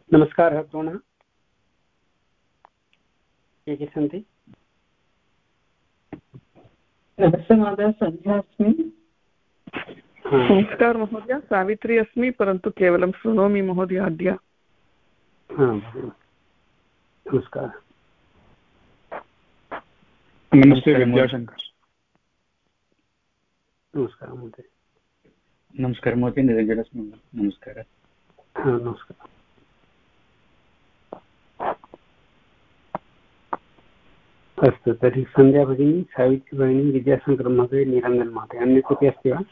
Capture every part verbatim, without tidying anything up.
नमस्कारः द्रोणः। के के सन्ति? नमस्ते महोदय, सन्ध्या अस्मि। नमस्कारः महोदय, सावित्री अस्मि, परन्तु केवलं शृणोमि महोदय अद्य। नमस्कारः। नमस्ते विद्याशङ्कर। नमस्कारः महोदय। नमस्कारः महोदय, निरञ्जन अस्मि। नमस्कारः। नमस्कारः। अस्तु, तर्हि सन्ध्या भगिनी, सावित्री भगिनी, विद्याशङ्कर महोदय, निरञ्जन महोदय, अन्य कोऽपि अस्ति वा?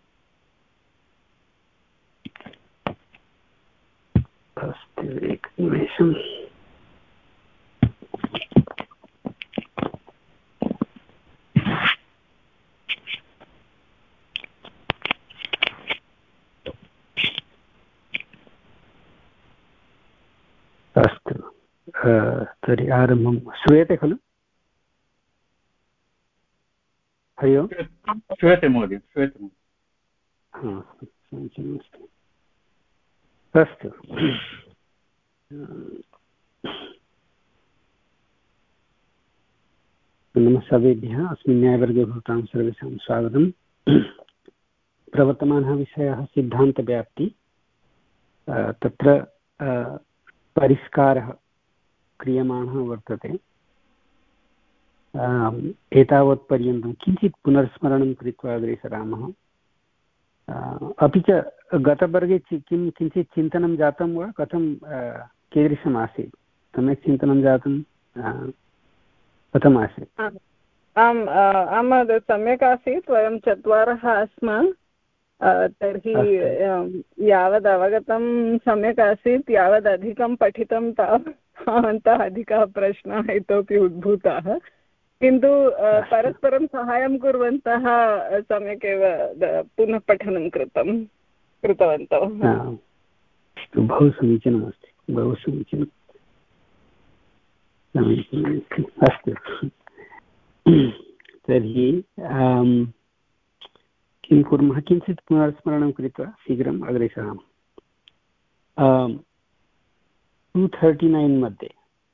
अस्तु, एकनिमेषम्। अस्तु, तर्हि आरम्भं। श्रूयते खलु? हरि ओम्। श्रूयते महोदय, श्रूयते महोदय। समीचीनमस्ति। अस्तु, नमः सर्वेभ्यः। अस्मिन् न्यायवर्गे भवतां सर्वेषां स्वागतम्। प्रवर्तमानः विषयः सिद्धान्तव्याप्ति। तत्र परिष्कारः क्रियमाणः वर्तते। एतावत्पर्यन्तं किञ्चित् पुनर्स्मरणं कृत्वा अग्रे सरामः। अपि च गतवर्गे किं किञ्चित् चिन्तनं जातं वा? कथं कीदृशम् आसीत्? सम्यक् चिन्तनं जातं? कथम् आसीत्? आम् आम् महोदय, सम्यक् आसीत्। वयं चत्वारः आस्म। तर्हि यावद् अवगतं सम्यक् आसीत्, यावद् अधिकं पठितं तावन्तः अधिकाः प्रश्नाः इतोपि उद्भूताः, किन्तु परस्परं साहाय्यं कुर्वन्तः सम्यक् एव पुनः पठनं कृतं कृतवन्तौ। बहु समीचीनमस्ति, बहु समीचीनम्। अस्तु, तर्हि किं कुर्मः? किञ्चित् पुनर्स्मरणं कृत्वा शीघ्रम् अग्रे सरामः। टु थर्टि नैन् मध्ये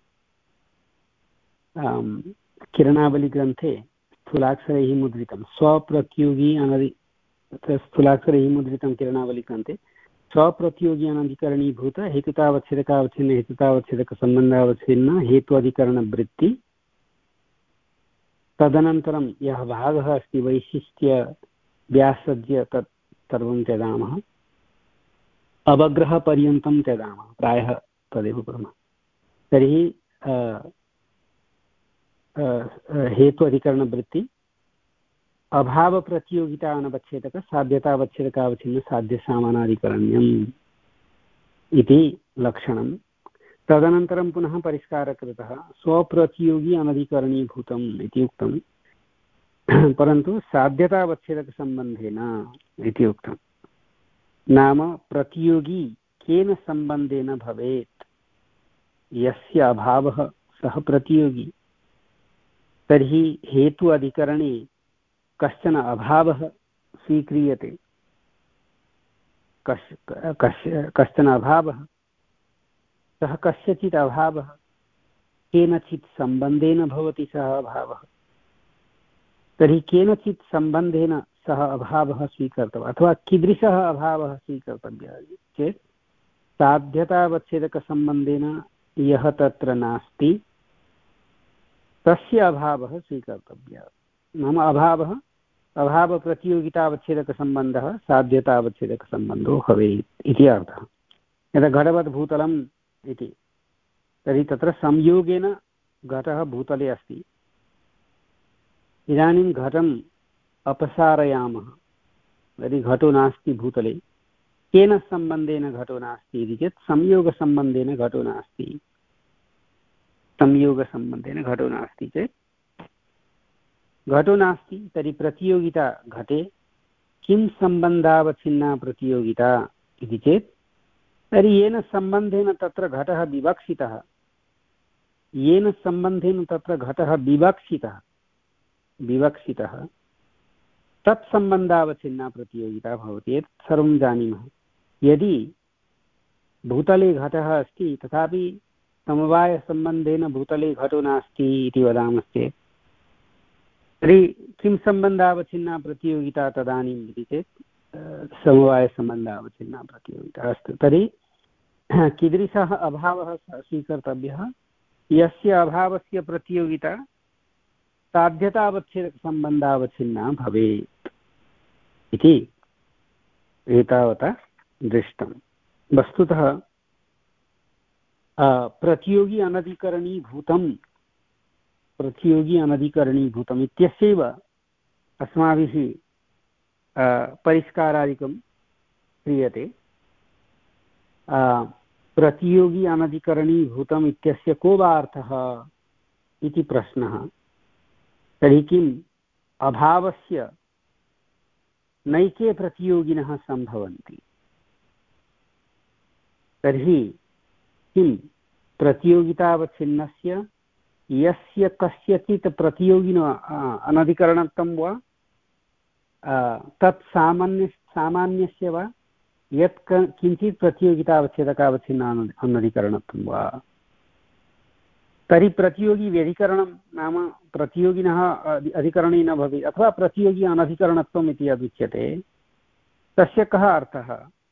किरणावलिग्रन्थे स्थूलाक्षरैः मुद्रितं स्वप्रतियोगी अनधि स्थूलाक्षरैः मुद्रितं किरणावलिग्रन्थे स्वप्रतियोगी अनधिकरणीभूत हेतुतावच्छेदकावच्छिन्न हेतुतावच्छेदकसम्बन्धावच्छिन्न हेतु अधिकरणवृत्ति। तदनन्तरं यः भागः अस्ति वैशिष्ट्य व्यासज्य तत् सर्वं त्यजामः। अवग्रहपर्यन्तं त्यजामः, प्रायः तदेव कुर्मः। तर्हि हेतु अधिकरणवृत्ति, अभावप्रतियोगिता अनवच्छेदक साध्यतावच्छेदकावच्छिन्न साध्यसामानाधिकरण्यम् इति लक्षणं। तदनन्तरं पुनः परिष्कारः कृतः। स्वप्रतियोगी अनधिकरणीभूतम् इति उक्तं, परन्तु साध्यतावच्छेदकसम्बन्धेन इति उक्तं। नाम प्रतियोगी केन सम्बन्धेन भवेत्? यस्य अभावः सः प्रतियोगी। तर्हि हेतु अधिकरणे कश्चन अभावः स्वीक्रियते, कश् कश् कश्चन अभावः, सः कस्यचित् अभावः केनचित् सम्बन्धेन भवति सः अभावः। तर्हि केनचित् सम्बन्धेन सः अभावः स्वीकर्तव्यः, अथवा कीदृशः अभावः स्वीकर्तव्यः चेत् साध्यतावच्छेदकसम्बन्धेन यः तत्र नास्ति तस्य अभावः स्वीकर्तव्यः। नाम अभावः अभावप्रतियोगितावच्छेदकसम्बन्धः साध्यतावच्छेदकसम्बन्धो भवेत् इति अर्थः। यदा घटवत् भूतलम् इति, तर्हि तत्र संयोगेन घटः भूतले अस्ति। इदानीं घटम् अपसारयामः, यदि घटो नास्ति भूतले, केन सम्बन्धेन घटो नास्ति इति चेत् संयोगसम्बन्धेन घटो नास्ति। संयोगसम्बन्धेन घटो नास्ति चेत् घटो नास्ति। तर्हि प्रतियोगिता घटे किं सम्बन्धावच्छिन्ना प्रतियोगिता इति चेत्, तर्हि येन सम्बन्धेन तत्र घटः विवक्षितः, येन सम्बन्धेन तत्र घटः विवक्षितः विवक्षितः तत्सम्बन्धावच्छिन्ना प्रतियोगिता भवति। एतत् सर्वं जानीमः। यदि भूतले घटः अस्ति तथापि समवायसम्बन्धेन भूतले घटो नास्ति इति वदामश्चेत् तर्हि किं सम्बन्धावच्छिन्ना प्रतियोगिता तदानीम् इति चेत् समवायसम्बन्धावच्छिन्ना प्रतियोगिता। अस्तु, तर्हि कीदृशः अभावः स्वीकर्तव्यः? यस्य अभावस्य प्रतियोगिता साध्यतावच्छेदकसम्बन्धावच्छिन्ना भवेत् इति एतावता दृष्टं। वस्तुतः प्रतियोगी अनधिकरणीभूतं प्रतियोगी अनधिकरणीभूतम् इत्यस्यैव अस्माभिः परिष्कारादिकं क्रियते। प्रतियोगी अनधिकरणीभूतम् इत्यस्य को वा अर्थः इति प्रश्नः। तर्हि किम् अभावस्य नैके प्रतियोगिनः सम्भवन्ति, तर्हि किं प्रतियोगितावच्छिन्नस्य यस्य कस्यचित् प्रतियोगिनो अनधिकरणत्वं वा तत् सामान्य सामान्यस्य वा यत् किञ्चित् प्रतियोगितावच्छेदकावच्छिन्न अनधिकरणत्वं वा। तर्हि प्रतियोगी व्यधिकरणं नाम प्रतियोगिनः अधिकरणे न भवेत् अथवा प्रतियोगी अनधिकरणत्वम् इति यदुच्यते तस्य कः अर्थः?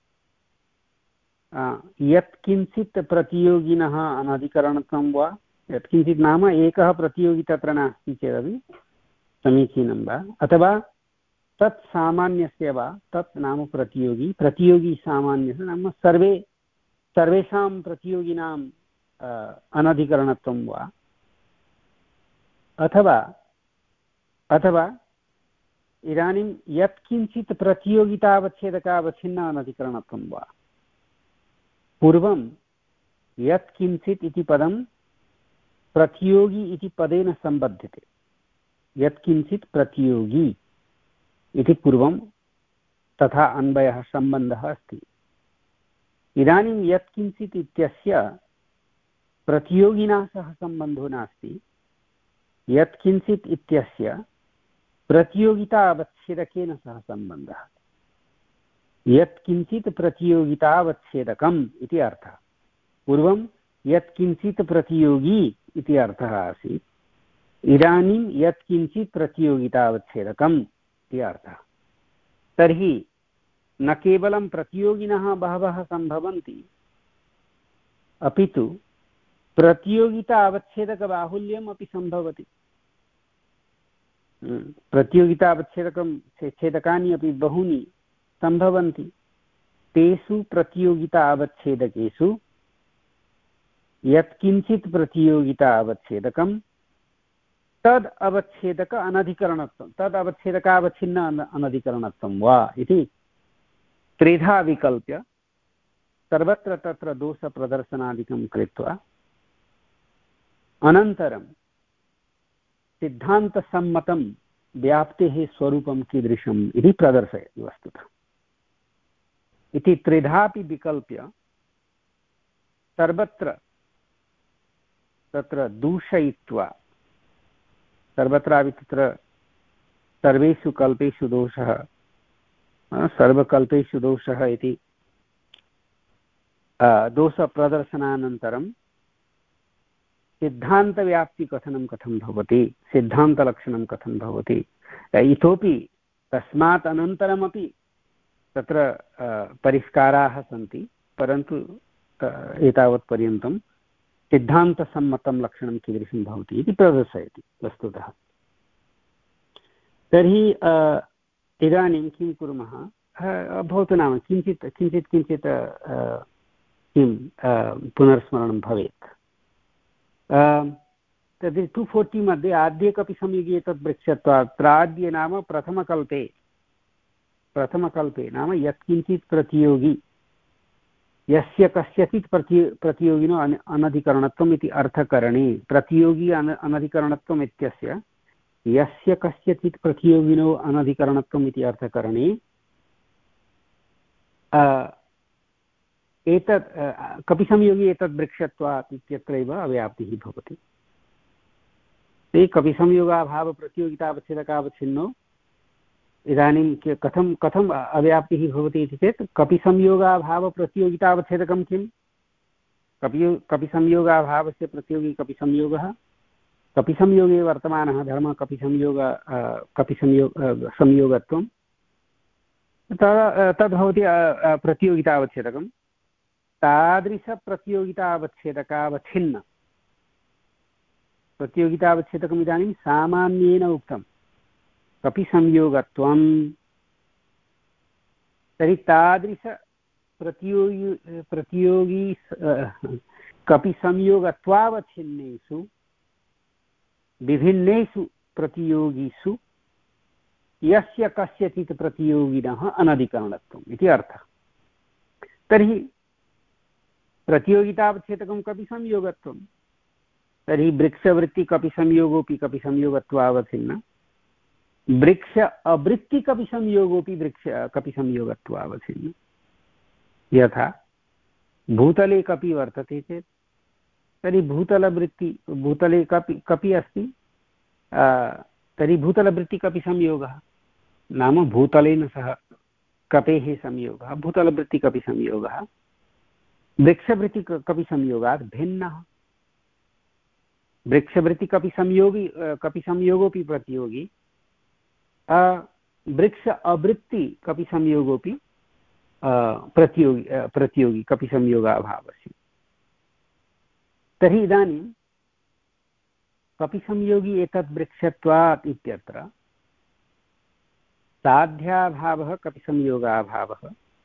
यत्किञ्चित् प्रतियोगिनः अनधिकरणत्वं वा, यत्किञ्चित् नाम एकः प्रतियोगी तत्र नास्ति चेदपि समीचीनं वा, अथवा तत् सामान्यस्य वा, तत् नाम प्रतियोगी प्रतियोगी सामान्यस्य नाम सर्वे सर्वेषां प्रतियोगिनाम् अनधिकरणत्वं वा, अथवा अथवा इदानीं यत्किञ्चित् प्रतियोगितावच्छेदकावच्छिन्न अनधिकरणत्वं वा। पूर्वं यत्किञ्चित् इति पदं प्रतियोगी इति पदेन सम्बध्यते। यत्किञ्चित् प्रतियोगी इति पूर्वं तथा अन्वयः सम्बन्धः अस्ति। इदानीं यत्किञ्चित् इत्यस्य प्रतियोगिना सह सम्बन्धो नास्ति। यत्किञ्चित् इत्यस्य प्रतियोगिता अवच्छेदकेन सह सम्बन्धः। यत्किञ्चित् प्रतियोगितावच्छेदकम् इति अर्थः। पूर्वं यत्किञ्चित् प्रतियोगी इति अर्थः आसीत्, इदानीं यत्किञ्चित् प्रतियोगितावच्छेदकम् इति अर्थः। तर्हि न केवलं प्रतियोगिनः बहवः सम्भवन्ति, अपि तु प्रतियोगिता अवच्छेदकबाहुल्यम् अपि सम्भवति। प्रतियोगिता अवच्छेदकं छेदकानि अपि बहूनि सम्भवन्ति। तेषु प्रतियोगिता अवच्छेदकेषु यत्किञ्चित् प्रतियोगिता अवच्छेदकं तद् अवच्छेदक अनधिकरणत्वं तद् अवच्छेदकावच्छिन्न अनधिकरणत्वं वा इति त्रिधा विकल्प्य सर्वत्र तत्र दोषप्रदर्शनादिकं कृत्वा अनन्तरं सिद्धान्तसम्मतं व्याप्तेः स्वरूपं कीदृशम् इति प्रदर्शयति वस्तुतः। इति त्रिधापि विकल्प्य सर्वत्र तत्र दूषयित्वा सर्वत्रापि तत्र सर्वेषु कल्पेषु दोषः सर्वकल्पेषु दोषः इति दोषप्रदर्शनानन्तरं सिद्धान्तव्याप्तिकथनं कथं भवति, सिद्धान्तलक्षणं कथं भवति, इतोपि तस्मात् अनन्तरमपि तत्र परिष्काराः सन्ति, परन्तु एतावत्पर्यन्तं सिद्धान्तसम्मतं लक्षणं कीदृशं भवति इति प्रदर्शयति वस्तुतः। तर्हि इदानीं किं कुर्मः? भवतु नाम किञ्चित् किञ्चित् किञ्चित् किं पुनर्स्मरणं भवेत्। तद् टु फोर्टि मध्ये आद्ये कपि संयुगे तद् वृक्षत्वात् प्राद्ये नाम प्रथमकल्पे प्रथमकल्पे नाम यत्किञ्चित् प्रतियोगी यस्य कस्यचित् प्रति प्रतियोगिनो अन अनधिकरणत्वम् इति अर्थकरणे प्रतियोगी अन अनधिकरणत्वम् इत्यस्य यस्य कस्यचित् प्रतियोगिनो अनधिकरणत्वम् इति अर्थकरणे एतत् कपिसंयोगी एतद् वृक्षत्वात् इत्यत्रैव अव्याप्तिः भवति। ते कपिसंयोगाभावप्रतियोगितावच्छेदकावच्छिन्नो इदानीं कथं कथम् अव्याप्तिः भवति इति चेत् कपिसंयोगाभावप्रतियोगितावच्छेदकं किं कपि कपिसंयोगाभावस्य प्रतियोगी कपिसंयोगः कपिसंयोगे वर्तमानः धर्मः कपिसंयोग कपिसंयोग संयोगत्वं तद्भवति प्रतियोगितावच्छेदकं तादृशप्रतियोगितावच्छेदकावच्छिन्न प्रतियोगितावच्छेदकम् इदानीं सामान्येन उक्तं कपिसंयोगत्वं तर्हि तादृशप्रतियोगी प्रतियोगी कपिसंयोगत्वावच्छिन्नेषु विभिन्नेषु प्रतियोगिषु यस्य कस्यचित् प्रतियोगिनः अनधिकरणत्वम् इति अर्थः। तर्हि प्रतियोगितावच्छेदकं कपिसंयोगत्वं तर्हि वृक्षवृत्तिकपिसंयोगोऽपि कपिसंयोगत्वावच्छिन्न वृक्ष अवृत्तिकपिसंयोगोऽपि वृक्ष कपिसंयोगत्वावच्छिन्न। यथा भूतले कपि वर्तते चेत् तर्हि भूतलवृत्ति भूतले कपि कपि अस्ति तर्हि भूतलवृत्तिकपिसंयोगः नाम भूतलेन सह कपेः संयोगः भूतलवृत्तिकपिसंयोगः वृक्षवृत्तिकपिसंयोगात् भिन्नः। वृक्षवृत्तिकपिसंयोगी कपिसंयोगोऽपि प्रतियोगी वृक्ष अवृत्तिकपिसंयोगोऽपि प्रतियोगी प्रतियोगी कपिसंयोगाभावस्य। तर्हि इदानीं कपिसंयोगी एतद् वृक्षत्वात् इत्यत्र साध्याभावः कपिसंयोगाभावः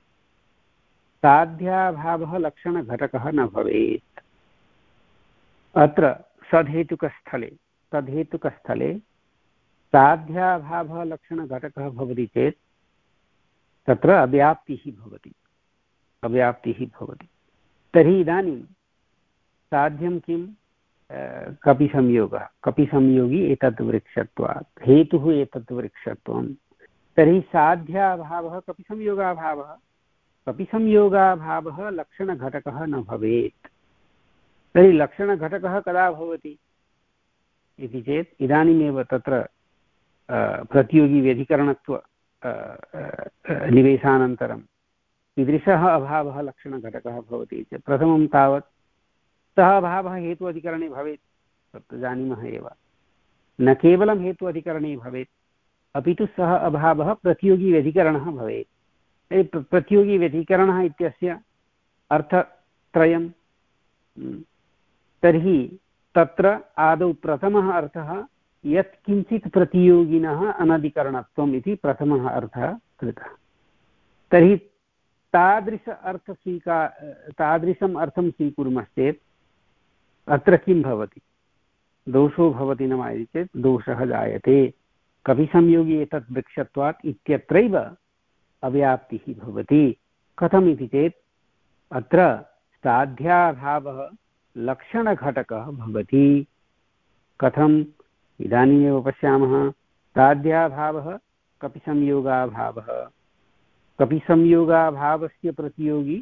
साध्याभावः लक्षणघटकः न भवेत्। अत्र सधेतुकस्थले सधेतुकस्थले साध्याभावः लक्षणघटकः भवति चेत् तत्र अव्याप्तिः भवति अव्याप्तिः भवति। तर्हि इदानीं साध्यं किं कपिसंयोगः कपिसंयोगी एतत् वृक्षत्वात् हेतुः एतत् वृक्षत्वं तर्हि साध्याभावः कपिसंयोगाभावः कपिसंयोगाभावः लक्षणघटकः न भवेत्। तर्हि लक्षणघटकः कदा भवति इति चेत् इदानीमेव तत्र प्रतियोगिव्यधिकरणत्व निवेशानन्तरं कीदृशः अभावः लक्षणघटकः भवति चेत् प्रथमं तावत् सः अभावः हेतु अधिकरणे भवेत् तत् जानीमः एव। न केवलं हेतु अधिकरणे भवेत् अपि तु सः अभावः प्रतियोगिव्यधिकरणः भवेत्। प्रतियोगिव्यधिकरणः इत्यस्य अर्थत्रयं तर्हि तत्र आदौ प्रथमः अर्थः यत् किञ्चित् प्रतियोगिनः अनधिकरणत्वम् इति प्रथमः अर्थः कृतः। तर्हि तादृश अर्थस्वीकार तादृशम् अर्थं स्वीकुर्मश्चेत् अत्र किं भवति दोषो भवति न वा इति चेत् दोषः जायते। कपिसंयोगी एतत् वृक्षत्वात् इत्यत्रैव अव्याप्तिः भवति। कथम् इति चेत् अत्र साध्याभावः लक्षणघटकः भवति। कथम् इदानीमेव पश्यामः साध्याभावः कपिसंयोगाभावः कपिसंयोगाभावस्य प्रतियोगी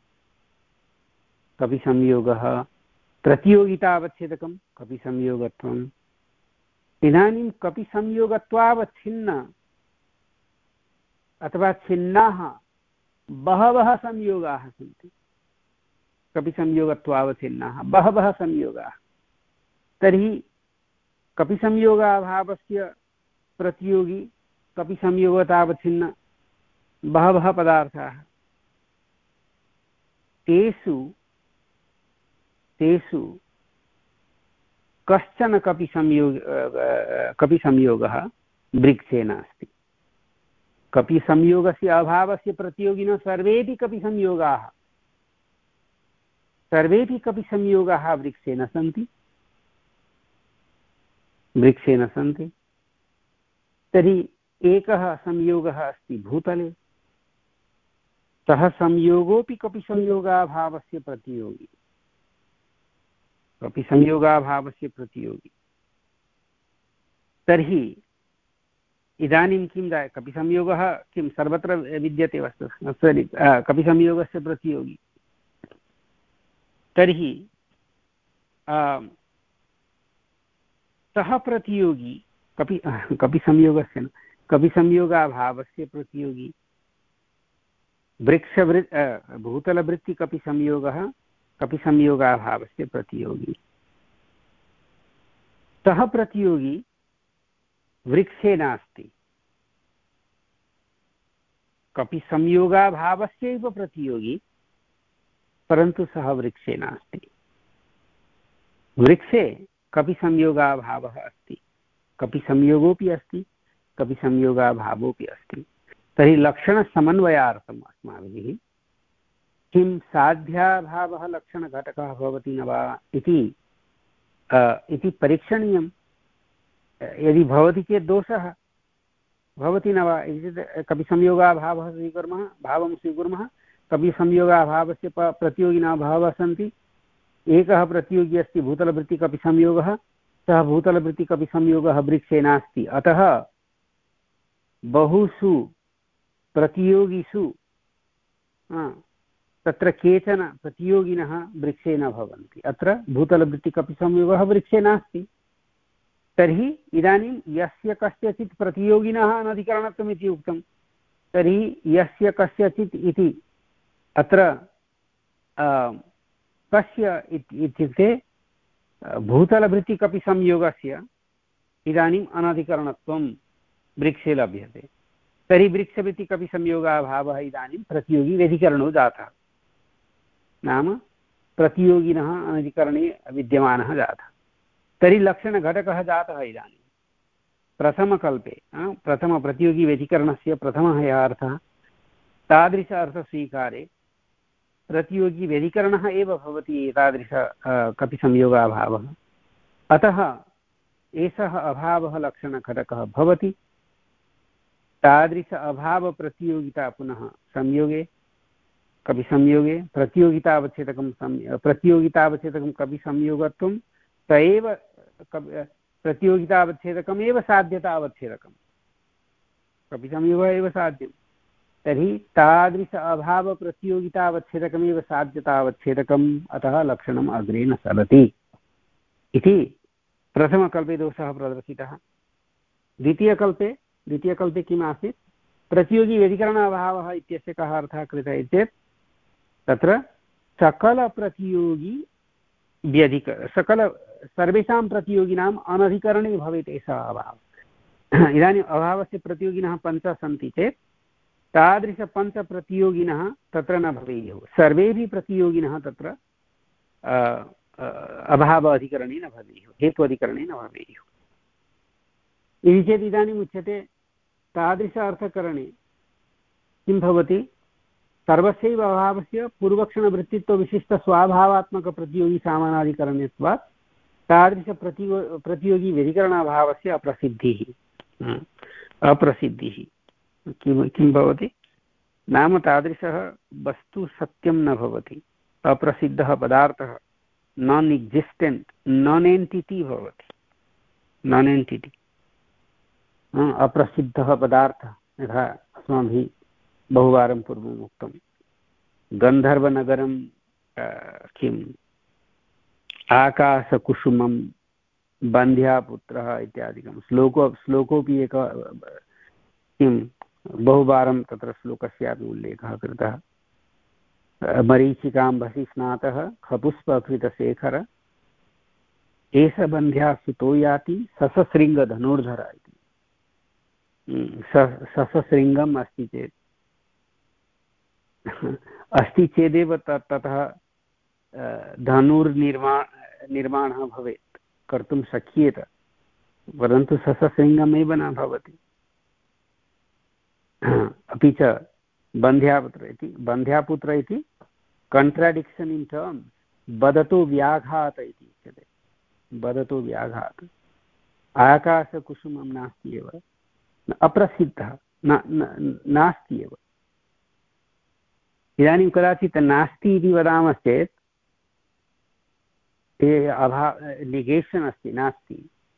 कपिसंयोगः प्रतियोगितावच्छेदकं कपिसंयोगत्वम्। इदानीं कपिसंयोगत्वावच्छिन्न अथवा छिन्नाः बहवः संयोगाः सन्ति। कपिसंयोगत्वावच्छिन्नाः बहवः संयोगाः तर्हि कपिसंयोगाभावस्य प्रतियोगी कपिसंयोगतावच्छिन्न बहवः पदार्थाः तेषु तेषु कश्चन कपिसंयोग कपिसंयोगः वृक्षे नास्ति। कपिसंयोगस्य अभावस्य प्रतियोगिनः सर्वेपि कपिसंयोगाः सर्वेपि कपिसंयोगाः वृक्षे न सन्ति वृक्षे न सन्ति। तर्हि एकः संयोगः अस्ति भूतले सः संयोगोऽपि कपिसंयोगाभावस्य प्रतियोगी कपिसंयोगाभावस्य प्रतियोगी। तर्हि इदानीं किं जाय कपिसंयोगः किं सर्वत्र विद्यते वस्तु कपिसंयोगस्य प्रतियोगी। तर्हि सः प्रतियोगी कपि कपिसंयोगस्य न कपिसंयोगाभावस्य प्रतियोगी। वृक्षवृत् भूतलवृत्तिकपिसंयोगः कपिसंयोगाभावस्य प्रतियोगी। सः प्रतियोगी वृक्षे नास्ति, कपिसंयोगाभावस्यैव प्रतियोगी, परन्तु सः वृक्षे नास्ति। वृक्षे कपिसंयोगाभावः अस्ति, कपिसंयोगोऽपि अस्ति, कपिसंयोगाभावोऽपि अस्ति। तर्हि लक्षणसमन्वयार्थम् अस्माभिः किं साध्याभावः लक्षणघटकः भवति न वा इति इति परीक्षणीयं। यदि भवति चेत् दोषः भवति न वा इति चेत् कपिसंयोगाभावः स्वीकुर्मः, भावं स्वीकुर्मः, कपिसंयोगाभावस्य प्रतियोगिनः बहवः सन्ति। एकः प्रतियोगी अस्ति भूतलवृत्तिकपिसंयोगः, सः भूतलवृत्तिकपिसंयोगः वृक्षे नास्ति। अतः बहुषु प्रतियोगिषु तत्र केचन प्रतियोगिनः वृक्षे न भवन्ति। अत्र भूतलवृत्तिकपिसंयोगः वृक्षे नास्ति। तर्हि इदानीं यस्य कस्यचित् प्रतियोगिनः अनधिकरणत्वम् इति उक्तं, तर्हि यस्य कस्यचित् इति अत्र कस्य इत्युक्ते भूतलवृत्तिकपिसंयोगस्य इदानीम् अनधिकरणत्वं वृक्षे लभ्यते। तर्हि वृक्षवृत्तिकपिसंयोगाभावः इदानीं प्रतियोगी व्यधिकरणो जातः, नाम प्रतियोगिनः अनधिकरणे विद्यमानः जातः। तर्हि लक्षणघटकः जातः इदानीं प्रथमकल्पे। प्रथमप्रतियोगिव्यधिकरणस्य प्रथमः यः अर्थः, तादृश अर्थस्वीकारे प्रतियोगी व्यधिकरणः एव भवति एतादृश कपिसंयोगाभावः। अतः एषः अभावः लक्षणघटकः भवति। तादृश अभावप्रतियोगिता पुनः संयोगे कपिसंयोगे प्रतियोगितावच्छेदकं प्रतियोगितावच्छेदकं कपिसंयोगत्वं स एव प्रतियोगितावच्छेदकमेव साध्यतावच्छेदकं, कपिसंयोगः एव साध्यं। तर्हि तादृश अभावप्रतियोगितावच्छेदकमेव साध्यतावच्छेदकम्, अतः लक्षणम् अग्रे न सरति इति प्रथमकल्पे दोषः प्रदर्शितः। द्वितीयकल्पे द्वितीयकल्पे किम् आसीत्? प्रतियोगी व्यधिकरण अभावः इत्यस्य कः अर्थः कृतः चेत् तत्र सकलप्रतियोगी व्यधिक सकल सर्वेषां प्रतियोगिनाम् अनधिकरणे भवेत् एषः अभावः। इदानीम् अभावस्य प्रतियोगिनः पञ्च सन्ति चेत् तादृशपञ्चप्रतियोगिनः तत्र न भवेयुः, सर्वेपि प्रतियोगिनः तत्र अभाव अधिकरणे न भवेयुः, हेतु अधिकरणे न भवेयुः। इति चेत् इदानीम् उच्यते तादृश अर्थकरणे किं भवति? सर्वस्यैव अभावस्य पूर्वक्षणवृत्तित्वविशिष्टस्वाभावात्मकप्रतियोगी सामानाधिकरण्यत्वात् तादृशप्रतियो प्रतियोगी व्यधिकरणाभावस्य अप्रसिद्धिः अप्रसिद्धिः किं किं भवति? नाम तादृशः वस्तु सत्यं न भवति, अप्रसिद्धः पदार्थः नान् एक्सिस्टेण्ट् नान् एण्टिटि भवति, नान् एण्टिटि अप्रसिद्धः पदार्थः। यथा अस्माभिः बहुवारं पूर्वम् उक्तं, गन्धर्वनगरं किम् आकाशकुसुमं बन्ध्यापुत्रः इत्यादिकं श्लोको श्लोकोऽपि एक किं बहुवारं तत्र श्लोकस्यापि उल्लेखः कृतः। मरीचिकाम्बसि स्नातः खपुष्पकृतशेखर एष बन्ध्यासुतो याति ससशृङ्गधनुर्धर इति। ससशृङ्गम् अस्ति चेत् अस्ति चेदेव ततः धनुर्निर्मा निर्माणः भवेत्, कर्तुं शक्येत, परन्तु ससशृङ्गमेव न भवति। अपि च बन्ध्यापुत्र इति बन्ध्यापुत्र इति कण्ट्राडिक्षन् इन् टर्म्स्, वदतो व्याघात इति उच्यते, वदतो व्याघात। आकाशकुसुमं नास्ति एव, अप्रसिद्धः नास्ति एव। इदानीं कदाचित् नास्ति इति वदामश्चेत् ते अभाव निगेशन् अस्ति, नास्ति,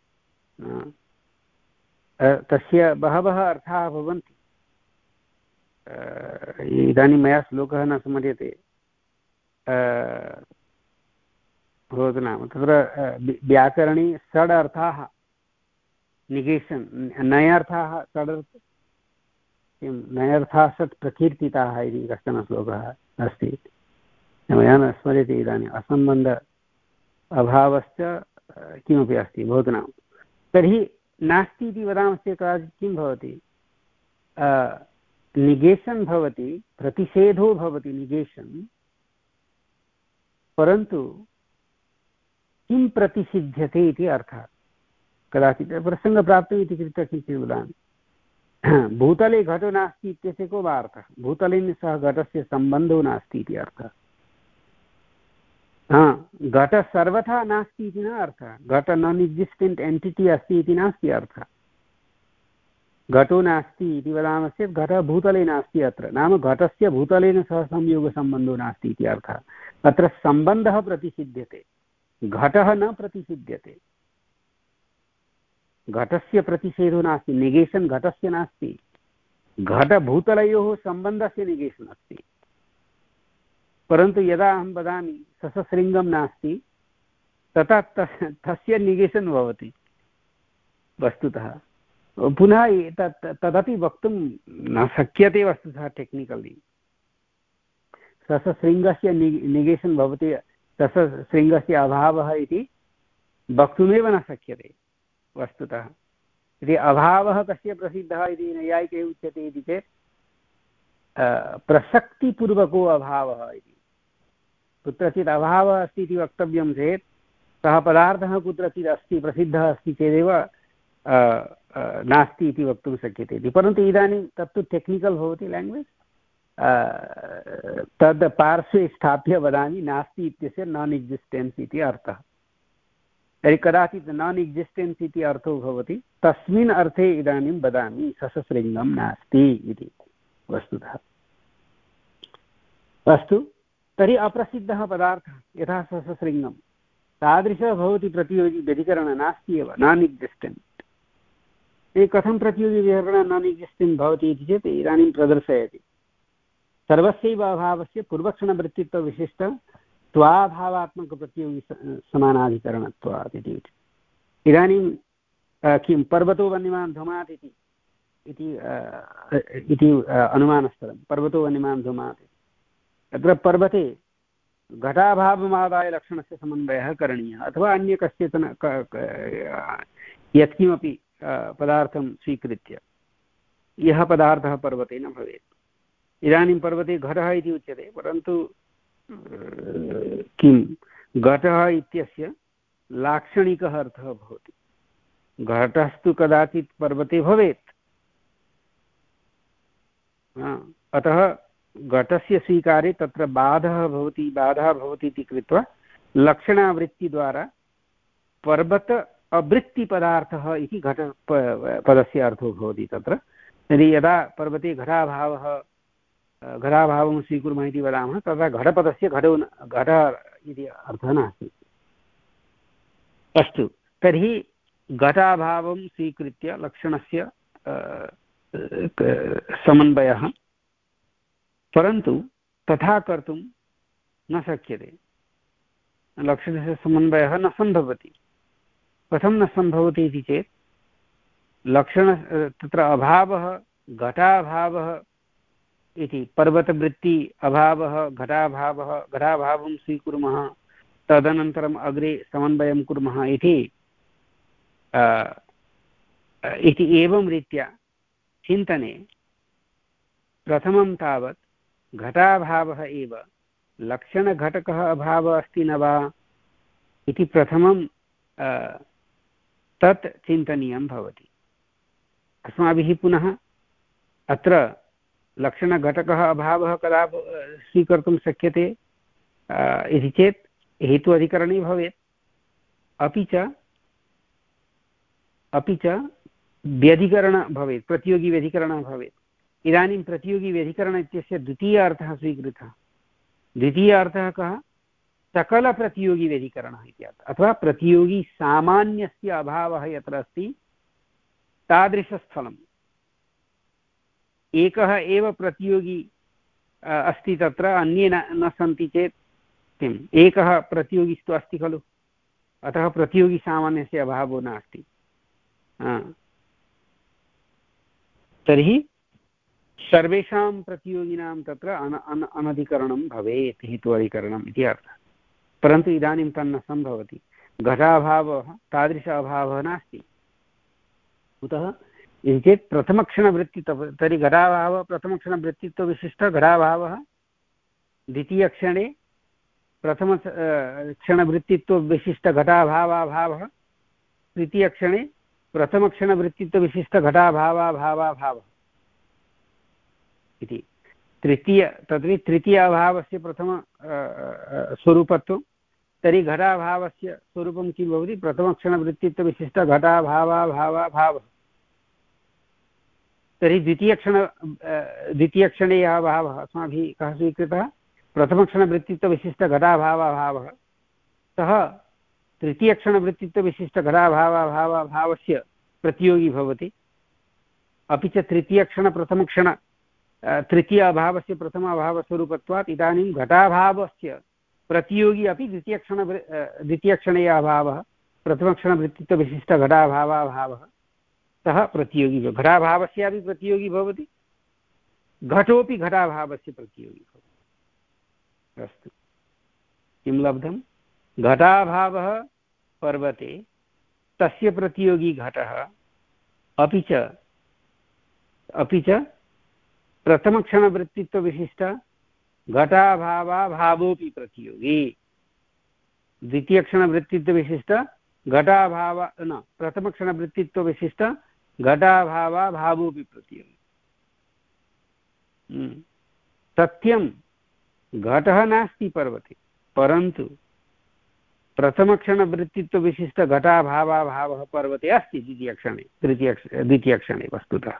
तस्य बहवः अर्थाः भवन्ति। इदानीं मया श्लोकः न स्मर्यते, भवतु नाम तत्र व्याकरणे षड् अर्थाः निगेशन् नयार्थाः षडर्थ किं नयार्थाः षट् प्रकीर्तिताः इति कश्चन श्लोकः अस्ति, मया न स्मर्यते इदानीम्। असम्बन्ध अभावश्च किमपि अस्ति भवतु नाम। तर्हि नास्ति इति वदामश्चेत् कदाचित् किं भवति, निगेशन् भवति, प्रतिषेधो भवति निगेशन्, परन्तु किं प्रतिषिध्यते इति अर्थः। कदाचित् प्रसङ्गप्राप्तम् इति कृत्वा किञ्चित् वदामि। भूतले घटो नास्ति इत्यस्य को वा अर्थः, भूतलेन सह घटस्य सम्बन्धो नास्ति इति अर्थः। हा, घट सर्वथा नास्ति इति न अर्थः, घट नान् एक्सिस्टेण्ट् एण्टिटि अस्ति इति नास्ति अर्थः। घटो नास्ति इति वदामश्चेत् घटः भूतले नास्ति अत्र, नाम घटस्य भूतलेन सह संयोगसम्बन्धो नास्ति इति अर्थः। अत्र सम्बन्धः प्रतिषिध्यते, घटः न प्रतिषिध्यते। घटस्य प्रतिषेधो नास्ति, निगेशन् घटस्य नास्ति, घटभूतलयोः सम्बन्धस्य निगेशन् अस्ति। परन्तु यदा अहं वदामि ससशृङ्गं नास्ति, तथा तस्य निगेशन् भवति वस्तुतः। पुनः तत् तदपि वक्तुं न शक्यते वस्तुतः टेक्निकलि। ससशृङ्गस्य निगेशन् भवति, ससशृङ्गस्य अभावः इति वक्तुमेव न शक्यते वस्तुतः। यदि अभावः कस्य प्रसिद्धः इति नैयायिकैः उच्यते इति चेत् प्रसक्तिपूर्वको अभावः इति। कुत्रचित् अभावः अस्ति इति वक्तव्यं चेत् सः पदार्थः कुत्रचित् अस्ति, प्रसिद्धः अस्ति चेदेव नास्ति इति वक्तुं शक्यते इति। परन्तु इदानीं तत्तु टेक्निकल् भवति लाङ्ग्वेज्, तद् पार्श्वे स्थाप्य वदामि, नास्ति इत्यस्य नान् एक्सिस्टेन्स् इति अर्थः। तर्हि कदाचित् नान् एक्सिस्टेन्स् इति अर्थो भवति, तस्मिन् अर्थे इदानीं वदामि ससशृङ्गं नास्ति इति वस्तुतः। अस्तु, तर्हि अप्रसिद्धः पदार्थः यथा ससशृङ्गं, तादृशः भवति प्रतियोगी व्यधिकरणः नास्ति एव, नान् एक्सिस्टेण्ट्। कथं प्रतियोगी व्यधिकरणः नान् एक्सिस्टेण्ट् भवति इति चेत् इदानीं प्रदर्शयति। सर्वस्यैव अभावस्य पूर्वक्षणवृत्तित्वविशिष्ट त्वाभावात्मकप्रतियोगी समानाधिकरणत्वात् इति। इदानीं किं पर्वतो वन्यमान् धूमात् इति इति अनुमानस्थलं, पर्वतो वन्यमान् धूमात्। तत्र पर्वते घटाभावमादाय लक्षणस्य समन्वयः करणीयः, अथवा अन्य कस्यचन यत्किमपि पदार्थं स्वीकृत्य यः पदार्थः पर्वते न भवेत्। इदानीं पर्वते घटः इति उच्यते, परन्तु किं घटः इत्यस्य लाक्षणिकः अर्थः भवति। घटस्तु कदाचित् पर्वते भवेत्, अतः घटस्य स्वीकारे तत्र बाधः भवति, बाधः भवति इति कृत्वा लक्षणावृत्तिद्वारा पर्वत अवृत्तिपदार्थः इति घट पदस्य अर्थो भवति तत्र। यदि यदा पर्वते घटाभावः घटाभावं स्वीकुर्मः इति वदामः, तदा घटपदस्य घटो घट इति अर्थः नास्ति। अस्तु, तर्हि घटाभावं स्वीकृत्य लक्षणस्य समन्वयः, परन्तु तथा कर्तुं न शक्यते। लक्षणस्य समन्वयः न सम्भवति। कथं न सम्भवति इति चेत् लक्षण तत्र अभावः घटाभावः इति, पर्वतवृत्ति अभावः घटाभावः, घटाभावं स्वीकुर्मः, तदनन्तरम् अग्रे समन्वयं कुर्मः इति इति एवं रीत्या चिन्तने प्रथमं तावत् घटाभावः एव लक्षणघटकः अभावः अस्ति न वा इति प्रथमं तत् चिन्तनीयं भवति। अस्माभिः पुनः अत्र लक्षणघटकः अभावः कदा स्वीकर्तुं शक्यते इति चेत् हेतु अधिकरणे भवेत्, अपि च अपि च व्यधिकरणः भवेत्, प्रतियोगी व्यधिकरणः भवेत्। इदानीं प्रतियोगी व्यधिकरण इत्यस्य द्वितीय अर्थः स्वीकृतः। द्वितीय अर्थः कः? सकलप्रतियोगी व्यधिकरणः इति अर्थः, अथवा प्रतियोगी सामान्यस्य अभावः यत्र अस्ति तादृशस्थलम्। एकः एव प्रतियोगी अस्ति तत्र, अन्ये न न सन्ति चेत् किम्? एकः प्रतियोगिस्तु अस्ति खलु, अतः प्रतियोगी सामान्यस्य अभावो नास्ति। तर्हि सर्वेषां प्रतियोगिनां तत्र अन अन अनधिकरणं भवेत् हेत्वादिकरणम् इति अर्थः। परन्तु इदानीं तन्न सम्भवति, घटाभावः तादृश अभावः नास्ति। कुतः इति चेत् प्रथमक्षणवृत्तित्व, तर्हि घटाभावः प्रथमक्षणवृत्तित्वविशिष्टः घटाभावः, द्वितीयक्षणे प्रथम क्षणवृत्तित्वविशिष्टघटाभावाभावः, तृतीयक्षणे प्रथमक्षणवृत्तित्वविशिष्टघटाभावाभावाभावः इति। तृतीय तर्हि तृतीय अभावस्य प्रथम स्वरूपत्वं, तर्हि घटाभावस्य स्वरूपं किं भवति? प्रथमक्षणवृत्तित्वविशिष्टघटाभावाभावः। तर्हि द्वितीयक्षण द्वितीयक्षणे यः भावः अस्माभिः कः स्वीकृतः? प्रथमक्षणवृत्तित्वविशिष्टघटाभावाभावः। सः तृतीयक्षणवृत्तित्वविशिष्टघटाभावाभावस्य प्रतियोगी भवति। अपि च तृतीयक्षणप्रथमक्षण तृतीय अभावस्य प्रथम अभावस्वरूपत्वात् इदानीं घटाभावस्य प्रतियोगी अपि द्वितीयक्षण द्वितीयक्षणे यः अभावः प्रथमक्षणवृत्तित्वविशिष्टघटाभावाभावः, सः प्रतियोगी भवति। घटाभावस्यापि प्रतियोगी भवति, घटोपि घटाभावस्य प्रतियोगी भवति। अस्तु, किं लब्धं? घटाभावः पर्वते, तस्य प्रतियोगी घटः, अपि च अपि च प्रथमक्षणवृत्तित्वविशिष्ट घटाभावाभावोऽपि प्रतियोगी। द्वितीयक्षणवृत्तित्वविशिष्ट घटाभाव न प्रथमक्षणवृत्तित्वविशिष्ट घटाभावाभावोऽपि प्रतियोगी। सत्यं घटः नास्ति पर्वते, परन्तु प्रथमक्षणवृत्तित्वविशिष्टघटाभावाभावः पर्वते अस्ति द्वितीयक्षणे तृतीयक्ष द्वितीयक्षणे वस्तुतः।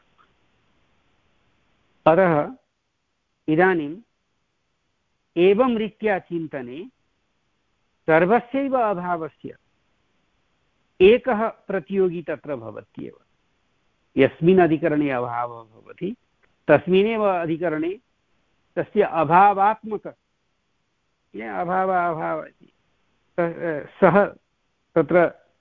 अतः इदानीम् एवं रीत्या चिन्तने सर्वस्यैव अभावस्य एकः प्रतियोगी तत्र भवत्येव। यस्मिन् अधिकरणे अभावः भवति तस्मिन्नेव अधिकरणे तस्य अभावात्मक अभाव अभाव इति सः तत्र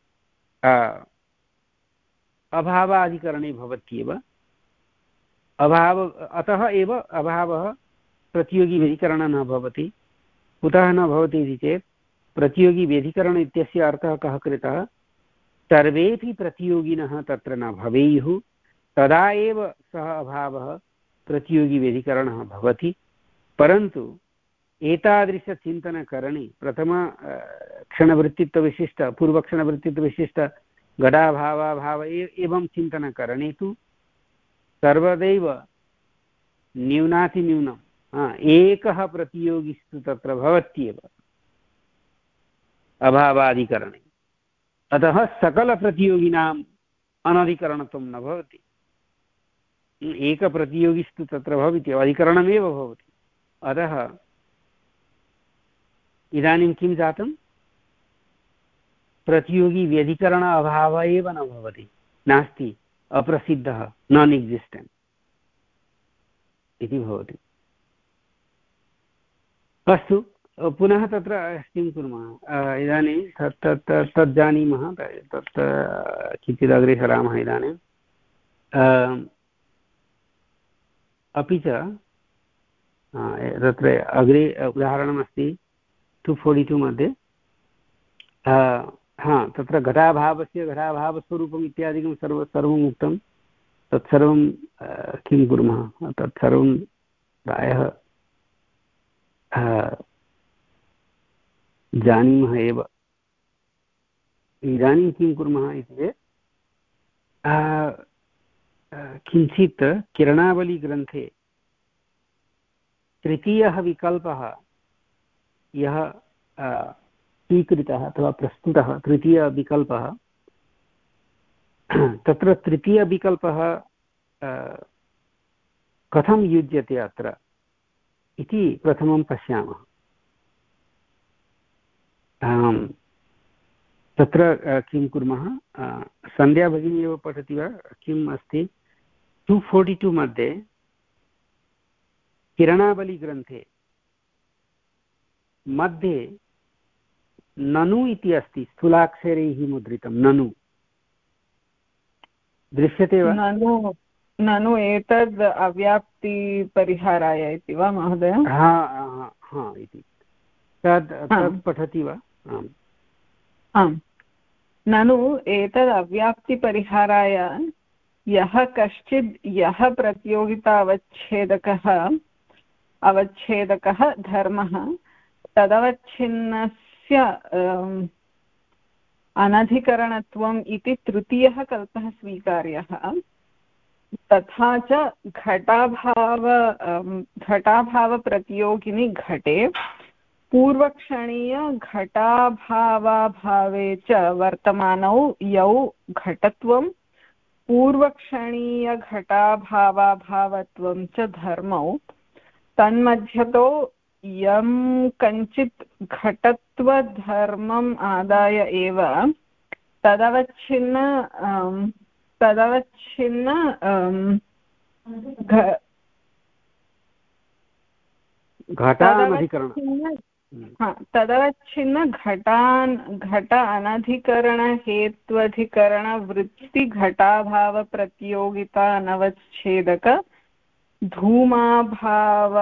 अभावाधिकरणे भवत्येव। अभाव अतः एव अभावः प्रतियोगी व्यधिकरणः न भवति। कुतः न भवति इति चेत् प्रतियोगी व्यधिकरण इत्यस्य अर्थः कः कृतः? सर्वेपि प्रतियोगिनः तत्र न भवेयुः, तदा एव सः अभावः प्रतियोगी व्यधिकरणः भवति। परन्तु एतादृशचिन्तनकरणे प्रथम क्षणवृत्तित्वविशिष्ट पूर्वक्षणवृत्तित्वविशिष्ट घटाभावाभाव एवं चिन्तनकरणे तु सर्वदैव न्यूनातिन्यूनम् एकः प्रतियोगिस्तु तत्र भवत्येव अभावादिकरणे। अतः सकलप्रतियोगिनाम् अनधिकरणत्वं न भवति। एकप्रतियोगिस्तु तत्र भवति, अधिकरणमेव भवति। अतः इदानीं किं जातं? प्रतियोगी व्यधिकरण अभावः एव न भवति, नास्ति, अप्रसिद्धः, नान् एक्सिस्टेण्ट् इति भवति। अस्तु, पुनः तत्र किं कुर्मः? इदानीं तत् तत् तत् जानीमः, तत् किञ्चित् अग्रे सरामः इदानीं। अपि च तत्र अग्रे उदाहरणमस्ति टु फोर्टि टु मध्ये। हा, तत्र घटाभावस्य घटाभावस्वरूपम् इत्यादिकं सर्व सर्वम् उक्तं। तत्सर्वं किं कुर्मः? तत्सर्वं प्रायः जानीमः एव। इदानीं किं कुर्मः इति चेत् किञ्चित् किरणावलीग्रन्थे तृतीयः विकल्पः यः स्वीकृतः अथवा प्रस्तुतः, तृतीयविकल्पः, तत्र तृतीयविकल्पः कथं युज्यते अत्र इति प्रथमं पश्यामः। तत्र किं कुर्मः? सन्ध्या भगिनी एव पठति वा? किम् अस्ति टु फोर्टि टु मध्ये किरणावलीग्रन्थे मध्ये ननु इति अस्ति, स्थूलाक्षरैः मुद्रितं ननु। दृश्यते वा? ननु ननु एतद् अव्याप्तिपरिहाराय इति वा महोदय? हा हा इति तद् तत् पठति वा? आम् आम्। ननु एतद् अव्याप्तिपरिहाराय यः कश्चित् यः प्रतियोगिता अवच्छेदकः अवच्छेदकः धर्मः तदवच्छिन्नस्य अनधिकरणत्वम् इति तृतीयः कल्पः स्वीकार्यः। तथा च घटाभाव घटाभावप्रतियोगिनि घटे पूर्वक्षणीय घटाभावाभावे च वर्तमानौ यौ घटत्वं पूर्वक्षणीयघटाभावाभावत्वं च धर्मौ तन्मध्यतो यं कञ्चित् घटत्वधर्मम् आदाय एव तदवच्छिन्न तदवच्छिन्न तदवच्छिन्न घटान् घट अनधिकरणहेत्वधिकरणवृत्तिघटाभावप्रतियोगिता अनवच्छेदक धूमाभाव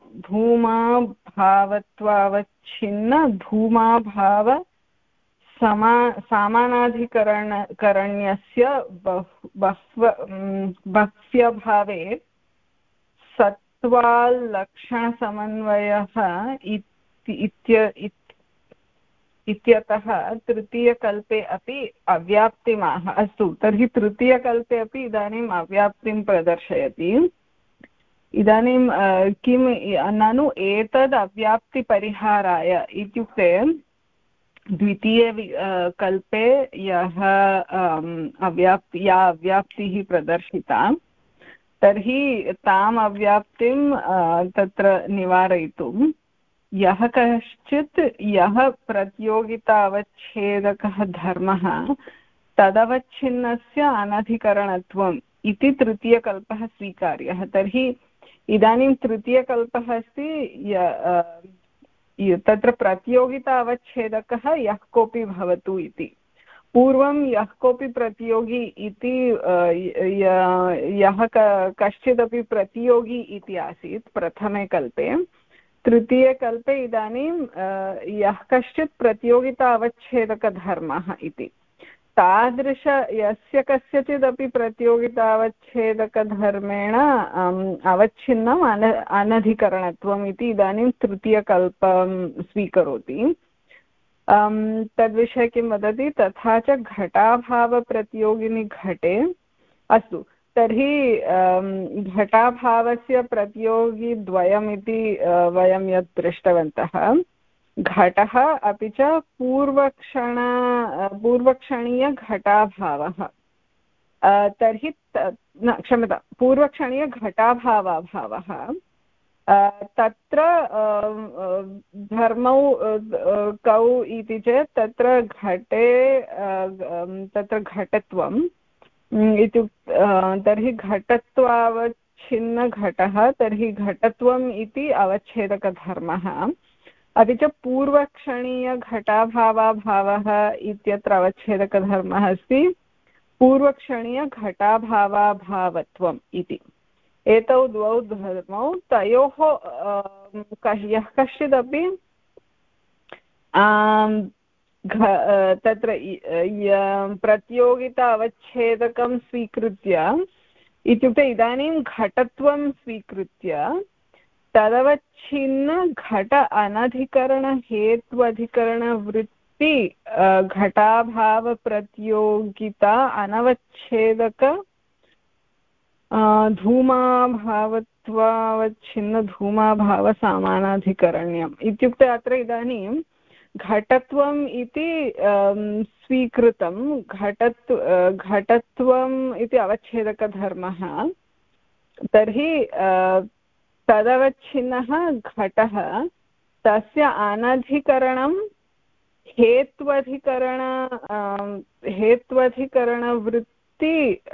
धूमाभावत्वावच्छिन्न धूमाभाव समा सामानाधिकरण करण्यस्य बह्व बह्व्यभावे सत्त्वाल्लक्षणसमन्वयः इत्यतः तृतीयकल्पे अपि अव्याप्तिमाह। अस्तु, तर्हि तृतीयकल्पे अपि इदानीम् अव्याप्तिं प्रदर्शयति। इदानीं किं ननु एतद् अव्याप्तिपरिहाराय इत्युक्ते द्वितीय कल्पे यः अव्याप्ति या अव्याप्तिः प्रदर्शिता तर्हि ताम् अव्याप्तिं तत्र निवारयितुं यः कश्चित् यः प्रतियोगितावच्छेदकः धर्मः तदवच्छिन्नस्य अनधिकरणत्वम् इति तृतीयकल्पः स्वीकार्यः। तर्हि इदानीं तृतीयकल्पः अस्ति तत्र प्रतियोगिता अवच्छेदकः यः कोऽपि भवतु इति। पूर्वं यः कोऽपि प्रतियोगी इति यः कश्चिदपि प्रतियोगी इति आसीत् प्रथमे कल्पे। तृतीयकल्पे इदानीं यः कश्चित् प्रतियोगिता अवच्छेदकधर्मः इति तादृश यस्य कस्यचिदपि प्रतियोगितावच्छेदकधर्मेण अवच्छिन्नम् अन अनधिकरणत्वम् इति इदानीं तृतीयकल्पं स्वीकरोति। तद्विषये किं वदति? तथा च घटाभावप्रतियोगिनि घटे। अस्तु, तर्हि घटाभावस्य प्रतियोगिद्वयमिति वयं यत् दृष्टवन्तः घटः अपि च पूर्वक्षण पूर्वक्षणीयघटाभावः। तर्हि न क्षम्यता पूर्वक्षणीयघटाभावाभावः तत्र धर्मौ कौ इति चेत् तत्र घटे तत्र घटत्वम् इत्युक्ते तर्हि घटत्वावच्छिन्नघटः तर्हि घटत्वम् इति अवच्छेदकधर्मः। अपि च पूर्वक्षणीयघटाभावाभावः इत्यत्र अवच्छेदकधर्मः अस्ति पूर्वक्षणीयघटाभावाभावत्वम् इति। एतौ द्वौ धर्मौ तयोः यः कश्चिदपि तत्र प्रतियोगिता अवच्छेदकं स्वीकृत्य इत्युक्ते इदानीं घटत्वं स्वीकृत्य तदवच्छिन्न घट अनधिकरणहेत्वधिकरणवृत्ति घटाभावप्रतियोगिता अनवच्छेदक धूमाभावत्वावच्छिन्न धूमाभावसामानाधिकरण्यम् इत्युक्ते अत्र इदानीं घटत्वम् इति स्वीकृतं घटत्व घटत्वम् इति अवच्छेदकधर्मः। तर्हि तदवच्छिन्नः घटः तस्य अनधिकरणं हेत्वधिकरण हेत्वधिकरणवृत्ति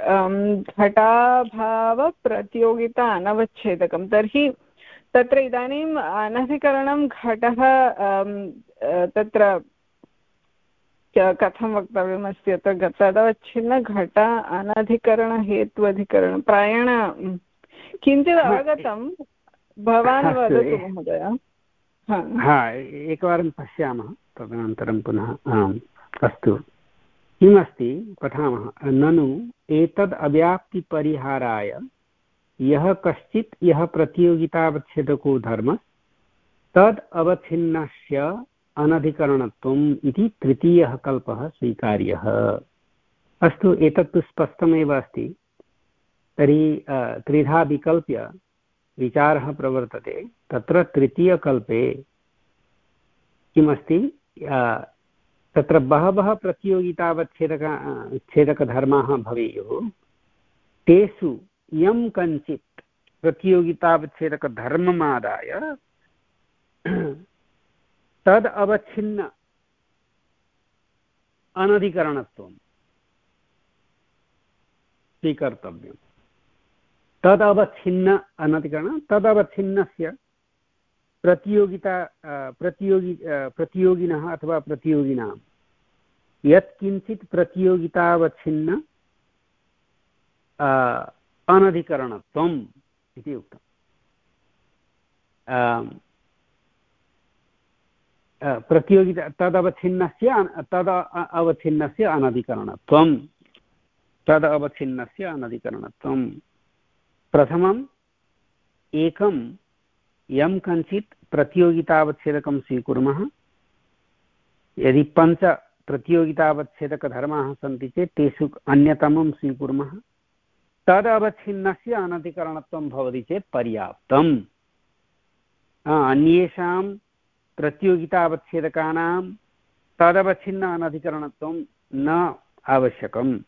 घटाभावप्रतियोगिता अनवच्छेदकं। तर्हि तत्र इदानीम् अनधिकरणं घटः तत्र कथं वक्तव्यमस्ति अत्र तदवच्छिन्न घट अनधिकरणहेत्वधिकरण प्रायेण किञ्चित् अवगतं भवान् वदतु महोदय। हा एकवारं पश्यामः तदनन्तरं पुनः आम् अस्तु किमस्ति पठामः। ननु एतद् अव्याप्तिपरिहाराय यः कश्चित् यः प्रतियोगितावच्छेदको धर्मः तद् अवच्छिन्नस्य अनधिकरणत्वम् इति तृतीयः कल्पः स्वीकार्यः। अस्तु एतत् तु स्पष्टमेव अस्ति। तर्हि त्रिधा विकल्प्य विचारः प्रवर्तते। तत्र तृतीयकल्पे किमस्ति तत्र बहवः प्रतियोगितावच्छेदक छेदकधर्माः भवेयुः। तेषु यं कञ्चित् प्रतियोगितावच्छेदकधर्ममादाय तद् अवच्छिन्न अनधिकरणत्वं स्वीकर्तव्यम्। तदवच्छिन्न अनधिकरण तदवच्छिन्नस्य प्रतियोगिता प्रतियोगि प्रतियोगिनः अथवा प्रतियोगिनां यत्किञ्चित् प्रतियोगितावच्छिन्न अनधिकरणत्वम् इति उक्तम्। प्रतियोगिता तदवच्छिन्नस्य तद अवच्छिन्नस्य अनधिकरणत्वं तद अवच्छिन्नस्य अनधिकरणत्वं। प्रथमम् एकं यं कञ्चित् प्रतियोगितावच्छेदकं स्वीकुर्मः। यदि पञ्च प्रतियोगितावच्छेदकधर्माः सन्ति चेत् तेषु अन्यतमं स्वीकुर्मः। तद् अवच्छिन्नस्य अनधिकरणत्वं भवति चेत् पर्याप्तम्। अन्येषां प्रतियोगितावच्छेदकानां तदवच्छिन्न अनधिकरणत्वं न आवश्यकम्।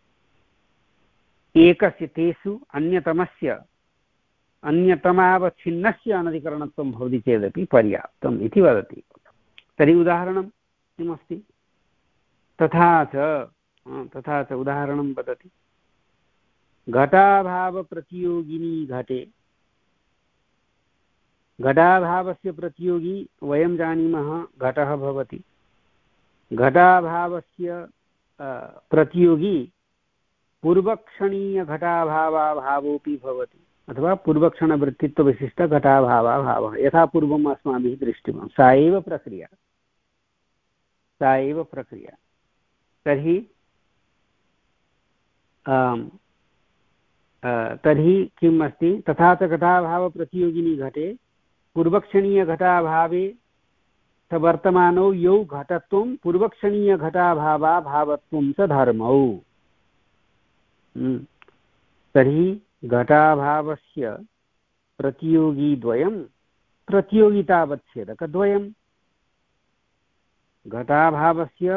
एकस्य तेषु अन्यतमस्य अन्यतमावच्छिन्नस्य अनधिकरणत्वं भवति चेदपि पर्याप्तम् इति वदति। तर्हि उदाहरणं किमस्ति? तथा च तथा च उदाहरणं वदति। घटाभावप्रतियोगिनी घटे घटाभावस्य प्रतियोगी वयं जानीमः घटः भवति। घटाभावस्य प्रतियोगी पूर्वक्षणीयघटाभावाभावोऽपि भवति अथवा पूर्वक्षणवृत्तित्वविशिष्टघटाभावाभावः। यथा पूर्वम् अस्माभिः दृष्टं सा एव प्रक्रिया सा एव प्रक्रिया। तर्हि तर्हि किम् अस्ति? तथा च घटाभावप्रतियोगिनी घटे पूर्वक्षणीयघटाभावे स वर्तमानौ यौ घटत्वं पूर्वक्षणीयघटाभावाभावत्वं च धर्मौ। तर्हि घटाभावस्य प्रतियोगीद्वयं प्रतियोगितावच्छेदकद्वयं। घटाभावस्य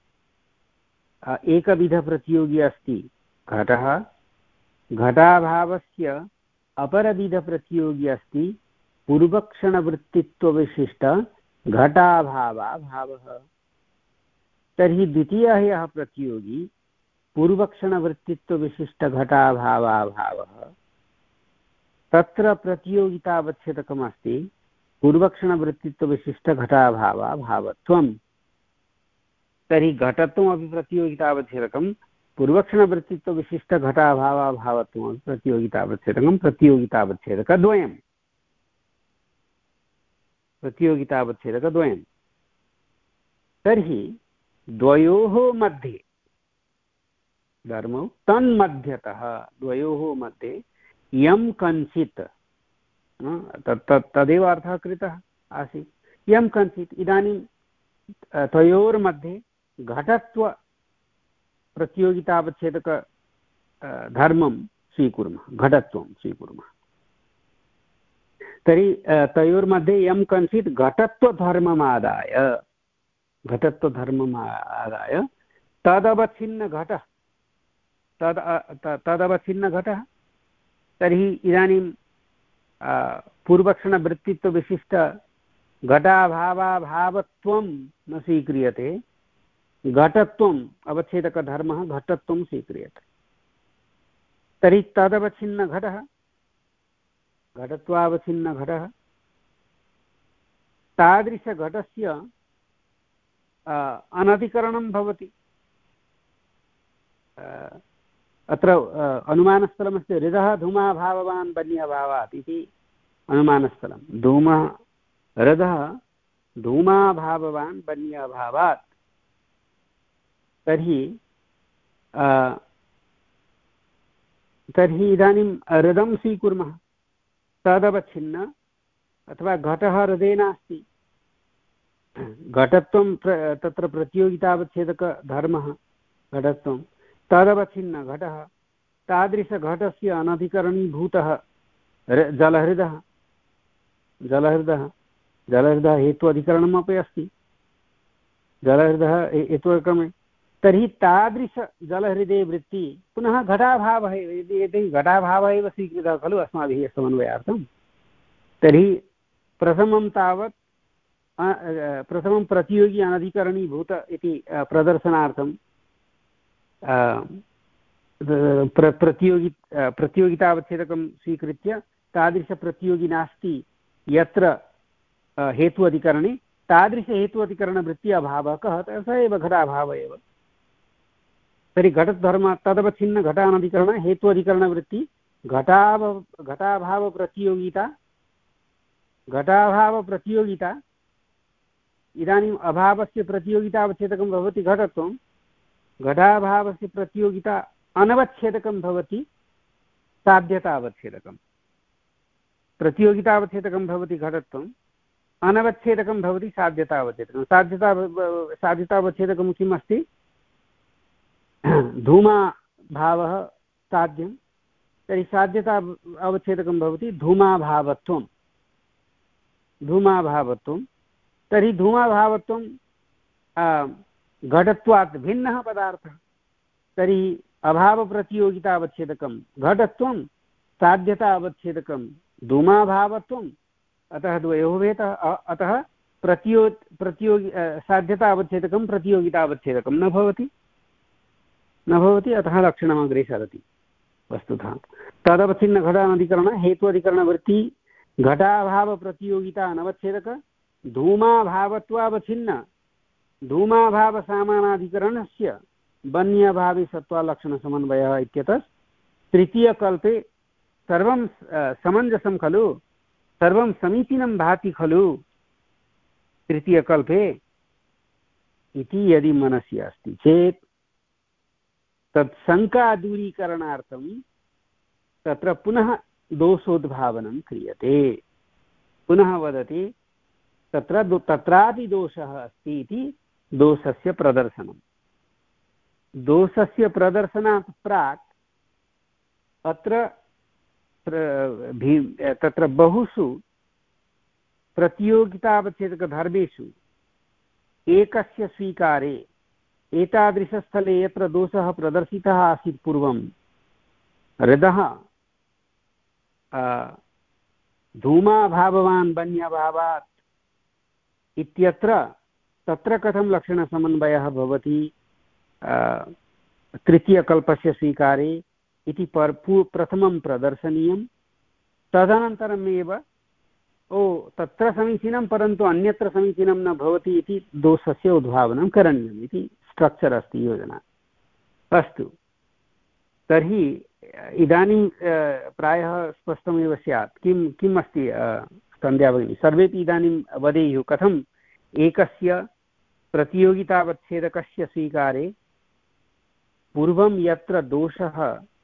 एकविधप्रतियोगी अस्ति घटः। घटाभावस्य अपरविधप्रतियोगी अस्ति पूर्वक्षणवृत्तित्वविशिष्ट घटाभावाभावः। तर्हि द्वितीयः यः प्रतियोगी पूर्वक्षणवृत्तित्वविशिष्टघटाभावाभावः तत्र प्रतियोगितावच्छेदकमस्ति पूर्वक्षणवृत्तित्वविशिष्टघटाभावाभावत्वं। तर्हि घटत्वमपि प्रतियोगितावच्छेदकं पूर्वक्षणवृत्तित्वविशिष्टघटाभावाभावत्वमपि प्रतियोगितावच्छेदकं प्रतियोगितावच्छेदकद्वयं प्रतियोगितावच्छेदकद्वयं। तर्हि द्वयोः मध्ये धर्मौ तन्मध्यतः द्वयोः मध्ये यं कञ्चित् तदेव अर्थः कृतः आसीत्। यं कञ्चित् इदानीं तयोर्मध्ये घटत्व प्रतियोगितावच्छेदक धर्मं स्वीकुर्मः घटत्वं स्वीकुर्मः। तर्हि तयोर्मध्ये यं कञ्चित् घटत्वधर्ममादाय घटत्वधर्ममादाय तदवच्छिन्नघटः तद् तदवच्छिन्नघटः। तर्हि इदानीं पूर्वक्षणवृत्तित्वविशिष्टघटाभावाभावत्वं न स्वीक्रियते। घटत्वम् अवच्छेदकधर्मः घटत्वं स्वीक्रियते। तर्हि तदवच्छिन्नघटः घटत्वावच्छिन्नघटः तादृशघटस्य अनधिकरणं भवति अत्र अनुमानस्थलमस्ति हृदः धूमाभाववान् बन्यभावात् इति अनुमानस्थलं धूमः हृदः धूमाभाववान् बन्यभावात् तर्हि तर्हि इदानीं हृदं स्वीकुर्मः तदवच्छिन्न अथवा घटः हृदे नास्ति घटत्वं तत्र प्रतियोगितावच्छेदकधर्मः घटत्वं तदवच्छिन्न घटः तादृशघटस्य अनधिकरणीभूतः जलहृदः जलहृदः जलहृदः हेत्वधिकरणम् अपि अस्ति जलहृदः हेत्वधिकरणे तर्हि तादृशजलहृदे वृत्ति पुनः घटाभावः यदि घटाभावः एव स्वीकृतः खलु अस्माभिः समन्वयार्थं तर्हि प्रथमं तावत् प्रथमं प्रतियोगी अनधिकरणीभूत इति प्रदर्शनार्थं प्र प्रतियोगि प्रतियोगितावच्छेदकं स्वीकृत्य तादृशप्रतियोगी नास्ति यत्र हेतु अधिकरणे तादृशहेतु अभावः कः स एव घटाभावः एव तर्हि घटधर्म तदवच्छिन्न घटानधिकरण हेतु अधिकरणवृत्ति घटाव घटाभावप्रतियोगिता घटाभावप्रतियोगिता इदानीम् अभावस्य प्रतियोगितावच्छेदकं भवति घटत्वं घटाभावस्य प्रतियोगिता अनवच्छेदकं भवति साध्यतावच्छेदकं प्रतियोगितावच्छेदकं भवति घटत्वम् अनवच्छेदकं भवति साध्यतावच्छेदकं साध्यता साध्यतावच्छेदकं किम् अस्ति धूमाभावः साध्यं तर्हि साध्यता अवच्छेदकं भवति धूमाभावत्वं धूमाभावत्वं तर्हि धूमाभावत्वं घटत्वात् भिन्नः पदार्थः तर्हि अभावप्रतियोगितावच्छेदकं घटत्वं साध्यता अवच्छेदकं धूमाभावत्वम् अतः द्वयोः भेदः अतः प्रतियो प्रतियोगि साध्यता अवच्छेदकं प्रतियोगिता अवच्छेदकं न भवति न भवति अतः लक्षणम् अग्रे सरति वस्तुतः तदवच्छिन्न घटानधिकरण हेतु अधिकरणवृत्ति घटाभावप्रतियोगिता अनवच्छेदक धूमाभावत्वावच्छिन्न धूमाभावसामानाधिकरणस्य बन्यभावे सत्त्वालक्षणसमन्वयः इत्यतः तृतीयकल्पे सर्वं समञ्जसं खलु सर्वं समीचीनं भाति खलु तृतीयकल्पे इति यदि मनसि अस्ति चेत् तत् शङ्कादूरीकरणार्थं तत्र पुनः दोषोद्भावनं क्रियते पुनः वदति तत्र तत्रापि दोषः अस्ति इति दोषस्य प्रदर्शनं दोषस्य प्रदर्शनात् प्राक् अत्र तत्र बहुषु प्रतियोगितावच्छेदकधर्मेषु एकस्य स्वीकारे एतादृशस्थले यत्र दोषः प्रदर्शितः आसीत् पूर्वं हृदः धूमाभाववान् बन्यभावात् इत्यत्र तत्र कथं लक्षणसमन्वयः भवति तृतीयकल्पस्य स्वीकारे इति प्रथमं प्रदर्शनीयं तदनन्तरमेव ओ तत्र समीचीनं परन्तु अन्यत्र समीचीनं न भवति इति दोषस्य उद्भावनं करणीयम् इति स्ट्रक्चर् अस्ति योजना अस्तु तर्हि इदानीं प्रायः स्पष्टमेव स्यात् किं किम् अस्ति सन्ध्या भगिनी सर्वेपि इदानीं वदेयुः कथम् एकस्य प्रतियोगितावच्छेदकस्य स्वीकारे पूर्वं यत्र दोषः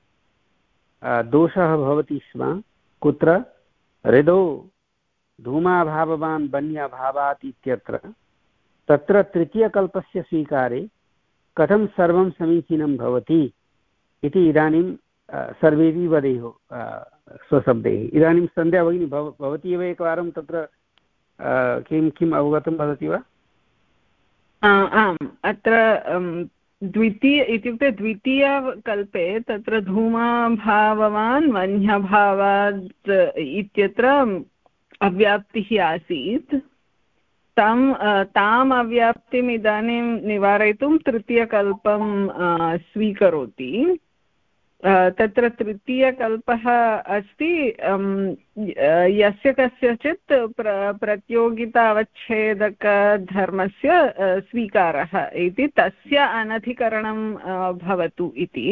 दोषः भवति स्म कुत्र हृदौ धूमाभाववान् बन्यभावात् इत्यत्र तत्र तृतीयकल्पस्य स्वीकारे कथं सर्वं समीचीनं भवति इति इदानीं सर्वेपि वदेयुः स्वशब्दैः इदानीं सन्ध्या भगिनी भव भवती एव एकवारं तत्र किं किम् अवगतं वदति वा आम् अत्र द्वितीय इत्युक्ते द्वितीयकल्पे तत्र धूमाभाववान् वह्न्यभावात् इत्यत्र अव्याप्तिः आसीत् तं ताम् अव्याप्तिम् इदानीं निवारयितुं तृतीयकल्पं स्वीकरोति तत्र तृतीयकल्पः अस्ति यस्य कस्यचित् प्र प्रतियोगितावच्छेदकधर्मस्य स्वीकारः इति तस्य अनधिकरणं भवतु इति।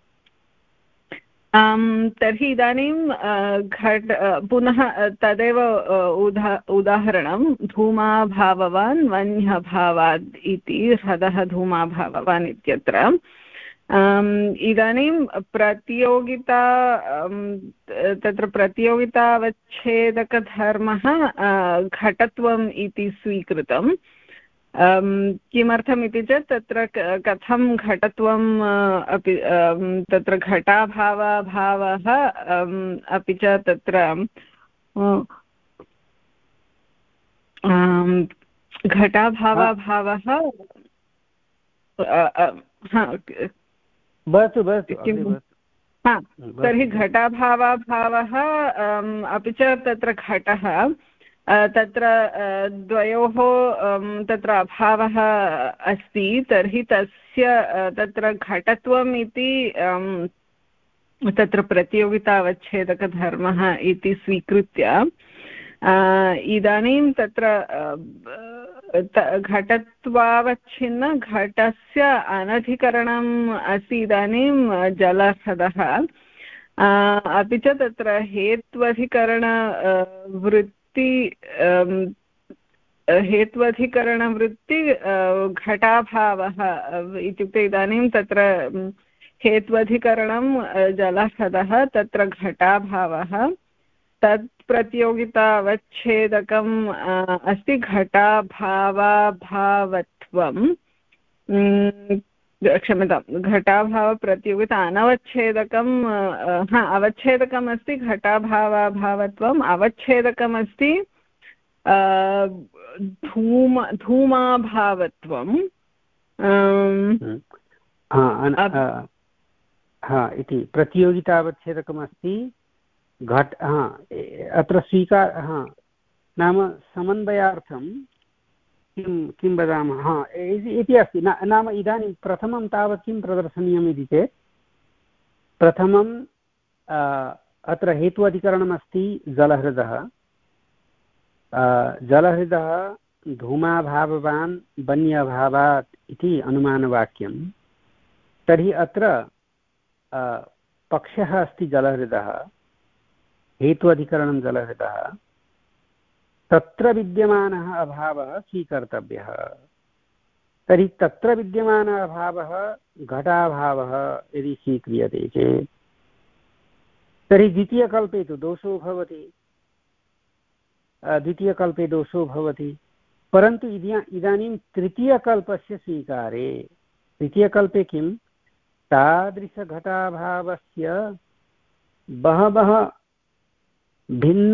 तर्हि इदानीं घट पुनः तदेव उदा उदाहरणं धूमाभाववान् वह्न्यभावात् इति ह्रदः धूमाभाववान् इत्यत्र इदानीं प्रतियोगिता तत्र प्रतियोगितावच्छेदकधर्मः घटत्वम् इति स्वीकृतं। किमर्थम् इति चेत् तत्र कथं घटत्वम् अपि तत्र घटाभावभावः अपि च तत्र घटाभावभावः भवतु भवतु हा तर्हि घटाभावभावः अपि च तत्र घटः तत्र द्वयोः तत्र अभावः अस्ति। तर्हि तस्य तत्र घटत्वम् इति तत्र प्रतियोगितावच्छेदकधर्मः इति स्वीकृत्य इदानीं तत्र घटत्वावच्छिन्न घटस्य अनधिकरणम् अस्ति इदानीं जलह्रदः। अपि च तत्र हेत्वधिकरणवृत्ति हेत्वधिकरणवृत्ति घटाभावः इत्युक्ते इदानीं तत्र हेत्वधिकरणं जलह्रदः तत्र घटाभावः तत् प्रतियोगितावच्छेदकम् अस्ति घटाभावाभावत्वं क्षम्यतां घटाभावप्रतियोगिता अनवच्छेदकं हा अवच्छेदकम् अस्ति घटाभावाभावत्वम् अवच्छेदकम् अस्ति धूम धूमाभावत्वं इति प्रतियोगितावच्छेदकमस्ति घट हा अत्र स्वीकार हा नाम समन्वयार्थं किं किं वदामः हा इति अस्ति नाम इदानीं प्रथमं तावत् किं प्रदर्शनीयम् इति चेत् प्रथमं अत्र हेतु अधिकरणमस्ति जलहृदः जलहृदः धूमाभाववान् वह्न्यभावात् इति अनुमानवाक्यं। तर्हि अत्र पक्षः अस्ति जलहृदः हेतु अधिकरणं जलहृदः तत्र विद्यमानः अभावः स्वीकर्तव्यः। तर्हि तत्र विद्यमानः अभावः घटाभावः यदि स्वीक्रियते चेत् तर्हि द्वितीयकल्पे तु दोषो भवति द्वितीयकल्पे दोषो भवति परन्तु इदानीं तृतीयकल्पस्य स्वीकारे तृतीयकल्पे किं तादृशघटाभावस्य बहवः भिन्न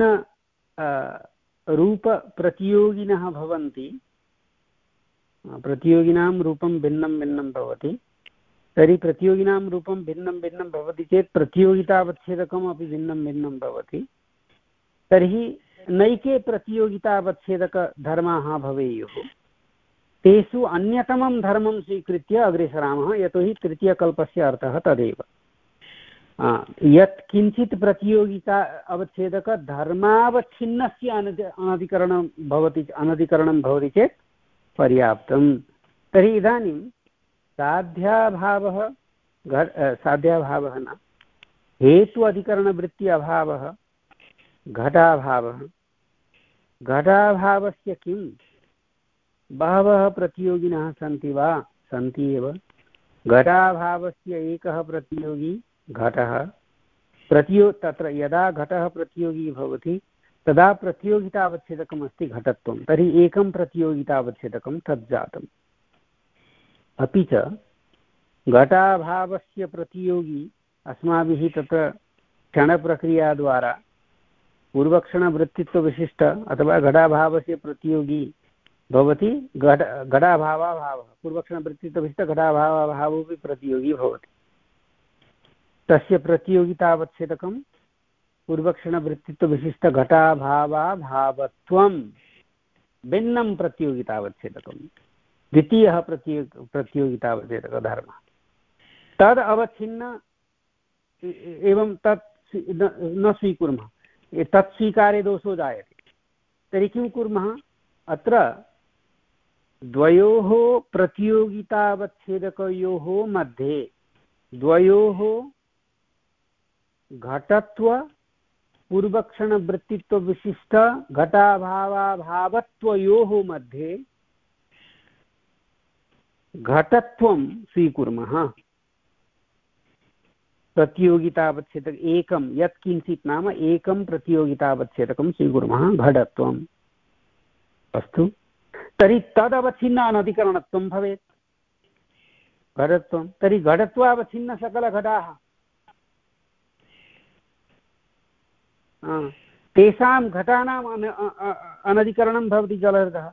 रूपप्रतियोगिनः भवन्ति प्रतियोगिनां रूपं भिन्नं भिन्नं भवति। तर्हि प्रतियोगिनां रूपं भिन्नं भिन्नं भवति चेत् प्रतियोगितावच्छेदकम् अपि भिन्नं भिन्नं भवति। तर्हि नैके प्रतियोगितावच्छेदकधर्माः भवेयुः तेषु अन्यतमं धर्मं स्वीकृत्य अग्रे सरामः यतोहि तृतीयकल्पस्य अर्थः तदेव यत् किञ्चित् प्रतियोगिता अवच्छेदकधर्मावच्छिन्नस्य अनधिकरणं भवति अनधिकरणं भवति चेत् पर्याप्तं। तर्हि इदानीं साध्याभावः साध्याभावः न हेतु अधिकरणवृत्ति अभावः घटाभावः घटाभावस्य किं बहवः प्रतियोगिनः सन्ति वा सन्ति एव। घटाभावस्य एकः प्रतियोगी घटः प्रतियो तत्र यदा घटः प्रतियोगी भवति तदा प्रतियोगितावच्छेदकम् अस्ति घटत्वं। तर्हि एकं प्रतियोगितावच्छेदकं तत् जातम्। अपि च घटाभावस्य प्रतियोगी अस्माभिः तत्र क्षणप्रक्रियाद्वारा पूर्वक्षणवृत्तित्वविशिष्ट अथवा घटाभावस्य प्रतियोगी भवति घट घटाभावाभावः पूर्वक्षणवृत्तित्वविशिष्ट घटाभावाभावोऽपि प्रतियोगी भवति। तस्य प्रतियोगितावच्छेदकं पूर्वक्षणवृत्तित्वविशिष्टघटाभावाभावत्वं भिन्नं प्रतियोगितावच्छेदकं द्वितीयः प्रतियो प्रतियोगितावच्छेदकधर्मः तद् अवच्छिन्न एवं तत् न स्वीकुर्मः, तत् स्वीकारे दोषो जायते, तर्हि किं कुर्मः? अत्र द्वयोः प्रतियोगितावच्छेदकयोः मध्ये द्वयोः घटत्व पूर्वक्षणवृत्तित्वविशिष्ट घटाभावाभावत्वयोः मध्ये घटत्वं स्वीकुर्मः। प्रतियोगितावच्छेदक एकं यत्किञ्चित् नाम एकं प्रतियोगितावच्छेदकं स्वीकुर्मः घटत्वम्। अस्तु, तर्हि तदवच्छिन्न अनधिकरणत्वं भवेत् घटत्वं। तर्हि घटत्वावच्छिन्न सकलघटाः तेषां घटानाम् अन अनधिकरणं भवति जलहृदः,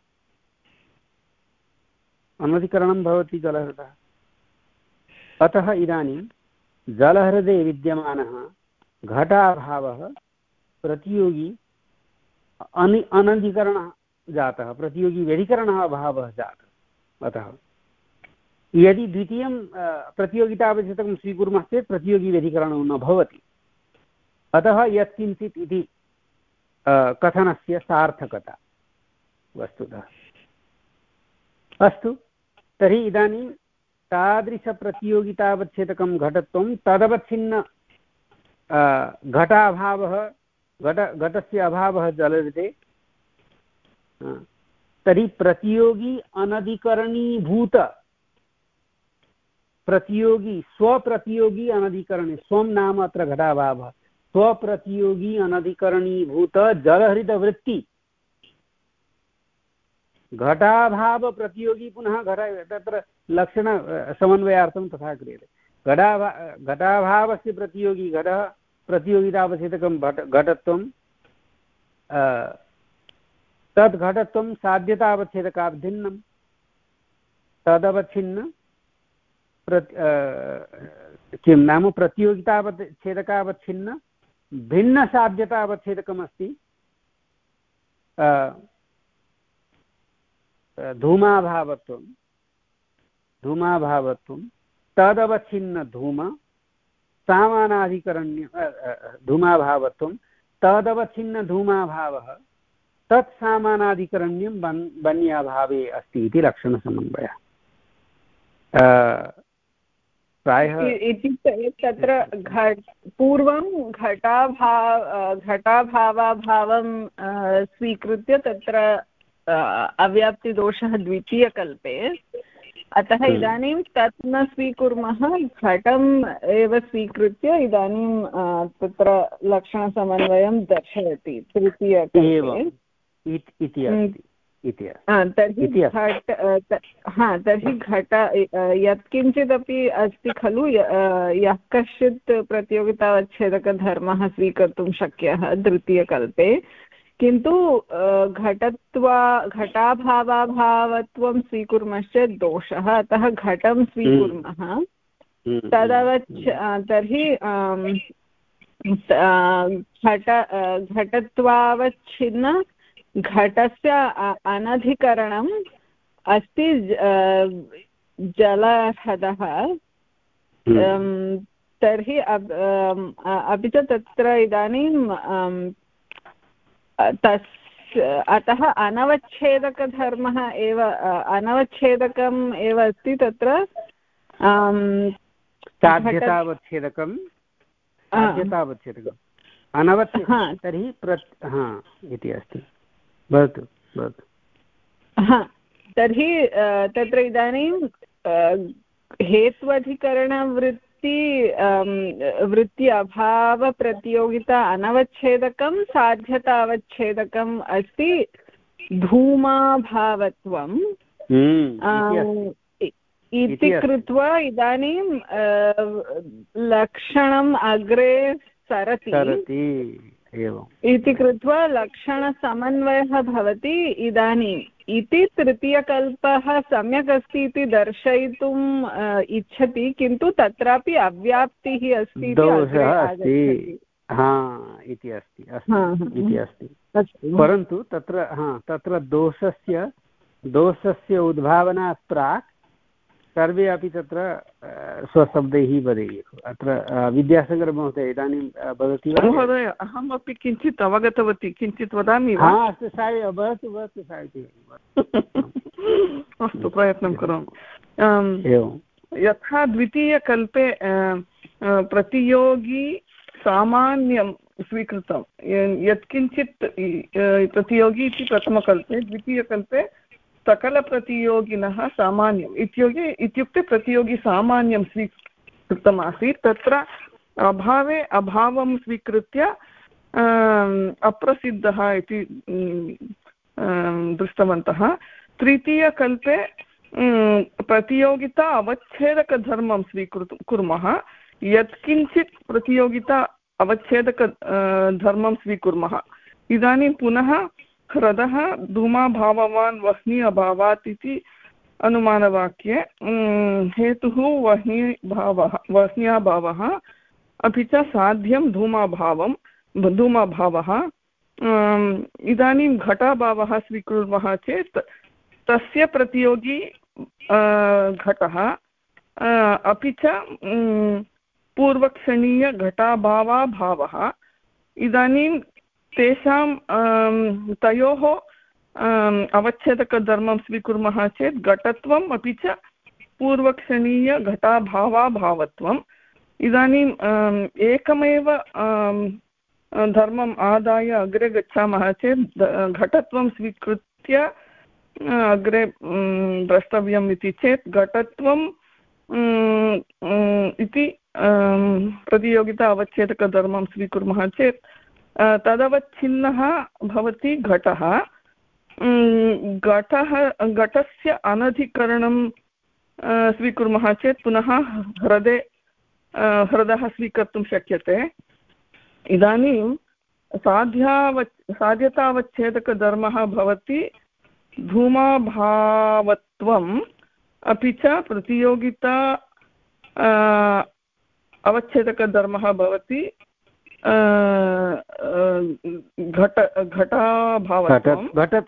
अनधिकरणं भवति जलहृदः। अतः इदानीं जलहृदे विद्यमानः घटाभावः प्रतियोगी अनि अनधिकरणः जातः, प्रतियोगी व्यधिकरणः अभावः जातः। अतः यदि द्वितीयं प्रतियोगितावच्छेदकं स्वीकुर्मः चेत् प्रतियोगी व्यधिकरणं न भवति। अतः यत्किञ्चित् इति कथनस्य सार्थकता वस्तुतः। अस्तु, तर्हि इदानीं तादृशप्रतियोगितावच्छेदकं घटत्वं तदवच्छिन्न घटाभावः घट घटस्य अभावः जलहृदे, तर्हि प्रतियोगी अनधिकरणीभूत प्रतियोगी स्वप्रतियोगी अनधिकरणी, स्वं नाम अत्र घटाभावः, स्वप्रतियोगी अनधिकरणीभूत जलहृदवृत्ति घटाभाव प्रतियोगी पुनः घट तत्र लक्षण समन्वयार्थं तथा क्रियते। घटाभा घटाभावस्य प्रतियोगी घटः प्रतियोगितावच्छेदकं घटत्वं, तद् घटत्वं साध्यतावच्छेदकात् भिन्नं, तदवच्छिन्न किं नाम प्रतियोगितावच्छेदकावच्छिन्न भिन्नसाध्यतावच्छेदकमस्ति धूमाभावत्वं, धूमाभावत्वं तदवच्छिन्न धूम सामानाधिकरण्य धूमाभावत्वं तदवच्छिन्न धूमाभावः तत् सामानाधिकरण्यं बन् बन्याभावे अस्ति इति लक्षणसमन्वयः। प्रायः इत्युक्ते तत्र घट पूर्वं घटाभाव घटाभावाभावं स्वीकृत्य तत्र अव्याप्तिदोषः द्वितीयकल्पे, अतः इदानीं तत् न स्वीकुर्मः, घटम् एव स्वीकृत्य इदानीं तत्र लक्षणसमन्वयं दर्शयति तृतीयकल्पे इति अस्ति। तर्हि घट हा तर्हि घट यत्किञ्चिदपि अस्ति खलु, यः कश्चित् प्रतियोगितावच्छेदकधर्मः स्वीकर्तुं शक्यः तृतीयकल्पे, किन्तु घटत्वा घटाभावाभावत्वं स्वीकुर्मश्चेत् दोषः, अतः घटं स्वीकुर्मः। तदवच्छ तर्हि घट घटत्वावच्छिन्न घटस्य अनधिकरणम् अस्ति जलहृदः। तर्हि अपि च तत्र इदानीं तस् अतः अनवच्छेदकधर्मः एव अनवच्छेदकम् एव अस्ति तत्र साध्यतावच्छेदकं साध्यतावच्छेदकम् अनवच्छेद तर्हि प्रत् हा इति अस्ति। भवतु भवतु हा तर्हि तत्र इदानीं हेत्वधिकरणवृत्ति वृत्ति अभावप्रतियोगिता अनवच्छेदकं साध्यतावच्छेदकम् अस्ति धूमाभावत्वम् इति कृत्वा इदानीं लक्षणम् अग्रे सरति इति कृत्वा लक्षणसमन्वयः भवति इदानीम् इति तृतीयकल्पः सम्यक् अस्ति इति दर्शयितुम् इच्छति, किन्तु तत्रापि अव्याप्तिः अस्ति इति अस्ति। परन्तु तत्र हा तत्र दोषस्य दोषस्य उद्भावनात् प्राक् सर्वे अपि तत्र स्वशब्दैः वदेयुः। अत्र विद्यासागरमहोदय इदानीं वदति वा? महोदय अहमपि किञ्चित् अवगतवती, किञ्चित् वदामि वा? अस्तु साय वदतु वदतु साहित्य अस्तु प्रयत्नं करोमि। एवं यथा द्वितीयकल्पे प्रतियोगी सामान्यं स्वीकृतं, यत्किञ्चित् प्रतियोगी इति प्रथमकल्पे, द्वितीयकल्पे सकलप्रतियोगिनः सामान्यम् इत्युक्ते इत्युक्ते प्रतियोगी सामान्यं स्वीकृतमासीत्। तत्र अभावे अभावं स्वीकृत्य अप्रसिद्धः इति दृष्टवन्तः। तृतीयकल्पे प्रतियोगिता अवच्छेदकधर्मं स्वीकृत कुर्मः, यत्किञ्चित् प्रतियोगिता अवच्छेदक धर्मं स्वीकुर्मः। इदानीं पुनः ह्रदः धूमाभाववान् वह्नि अभावात् इति अनुमानवाक्ये हेतुः वह्निभावः वह्न्याभावः अपि च साध्यं धूमाभावं धूमाभावः। इदानीं घटाभावः स्वीकुर्मः चेत् तस्य प्रतियोगी घटः अपि च पूर्वक्षणीयघटाभावाभावः। इदानीं तेषां तयोः अवच्छेदकधर्मं स्वीकुर्मः चेत् घटत्वम् अपि च पूर्वक्षणीयघटाभावाभावत्वम्। इदानीम् एकमेव धर्मम् आदाय अग्रे गच्छामः चेत् घटत्वं स्वीकृत्य अग्रे द्रष्टव्यम् इति चेत् घटत्वं इति प्रतियोगिता अवच्छेदकधर्मं स्वीकुर्मः चेत् तदवच्छिन्नः भवति घटः। घटः घटस्य अनधिकरणं स्वीकुर्मः चेत् पुनः ह्रदे ह्रदः स्वीकर्तुं शक्यते। इदानीं साध्यावच् साध्यतावच्छेदकधर्मः भवति धूमाभावत्वम् अपि च प्रतियोगिता अवच्छेदकधर्मः भवति घट घटाभावत्वं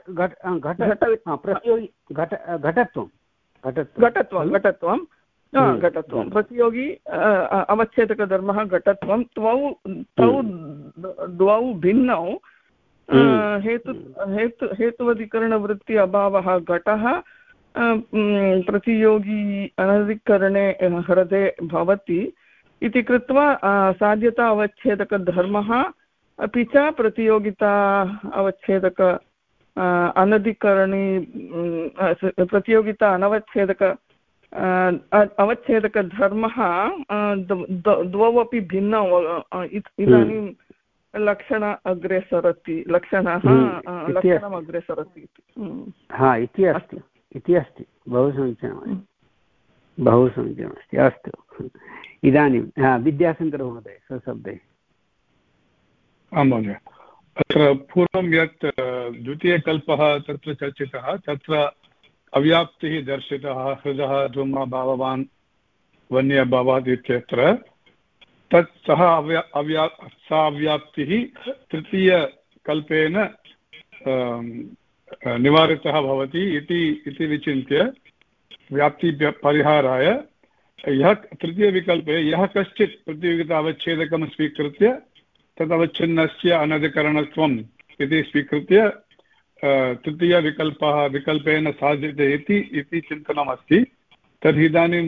घटत्वं घटत्वं घटत्वं घटत्वं प्रतियोगी अवच्छेदकधर्मः घटत्वं। द्वौ तौ द्वौ भिन्नौ हेतु हेतु हेतुवधिकरणवृत्ति अभावः घटः प्रतियोगी अनधिकरणे ह्रदे भवति इति कृत्वा साध्यता अवच्छेदकधर्मः अपि च प्रतियोगिता अवच्छेदक अनधिकरणी प्रतियोगिता अनवच्छेदक अवच्छेदकधर्मः द्वौ अपि भिन्नौ। इदानीं लक्षण अग्रे सरति लक्षणः लक्षणम् अग्रे सरति इति अस्ति इति अस्ति। बहु समीचीनमस्ति, बहु समीचीनमस्ति। अस्तु, इदानीं विद्याशङ्करमहोदय स्वशब्दैः। आं महोदय, अत्र पूर्वं यत् द्वितीयकल्पः तत्र चर्चितः, तत्र अव्याप्तिः दर्शितः, हृदः धूमाभाववान् वन्यभावात् इत्यत्र तत् सः अव्या अव्या सा अव्याप्तिः तृतीयकल्पेन निवारितः भवति इति इति विचिन्त्य व्याप्तिपरिहाराय यः तृतीयविकल्पे यः कश्चित् प्रतियोगिता अवच्छेदकं स्वीकृत्य तदवच्छिन्नस्य अनधिकरणत्वम् इति स्वीकृत्य तृतीयविकल्पः विकल्पेन साध्यते इति इति चिन्तनमस्ति। तर्हि इदानीं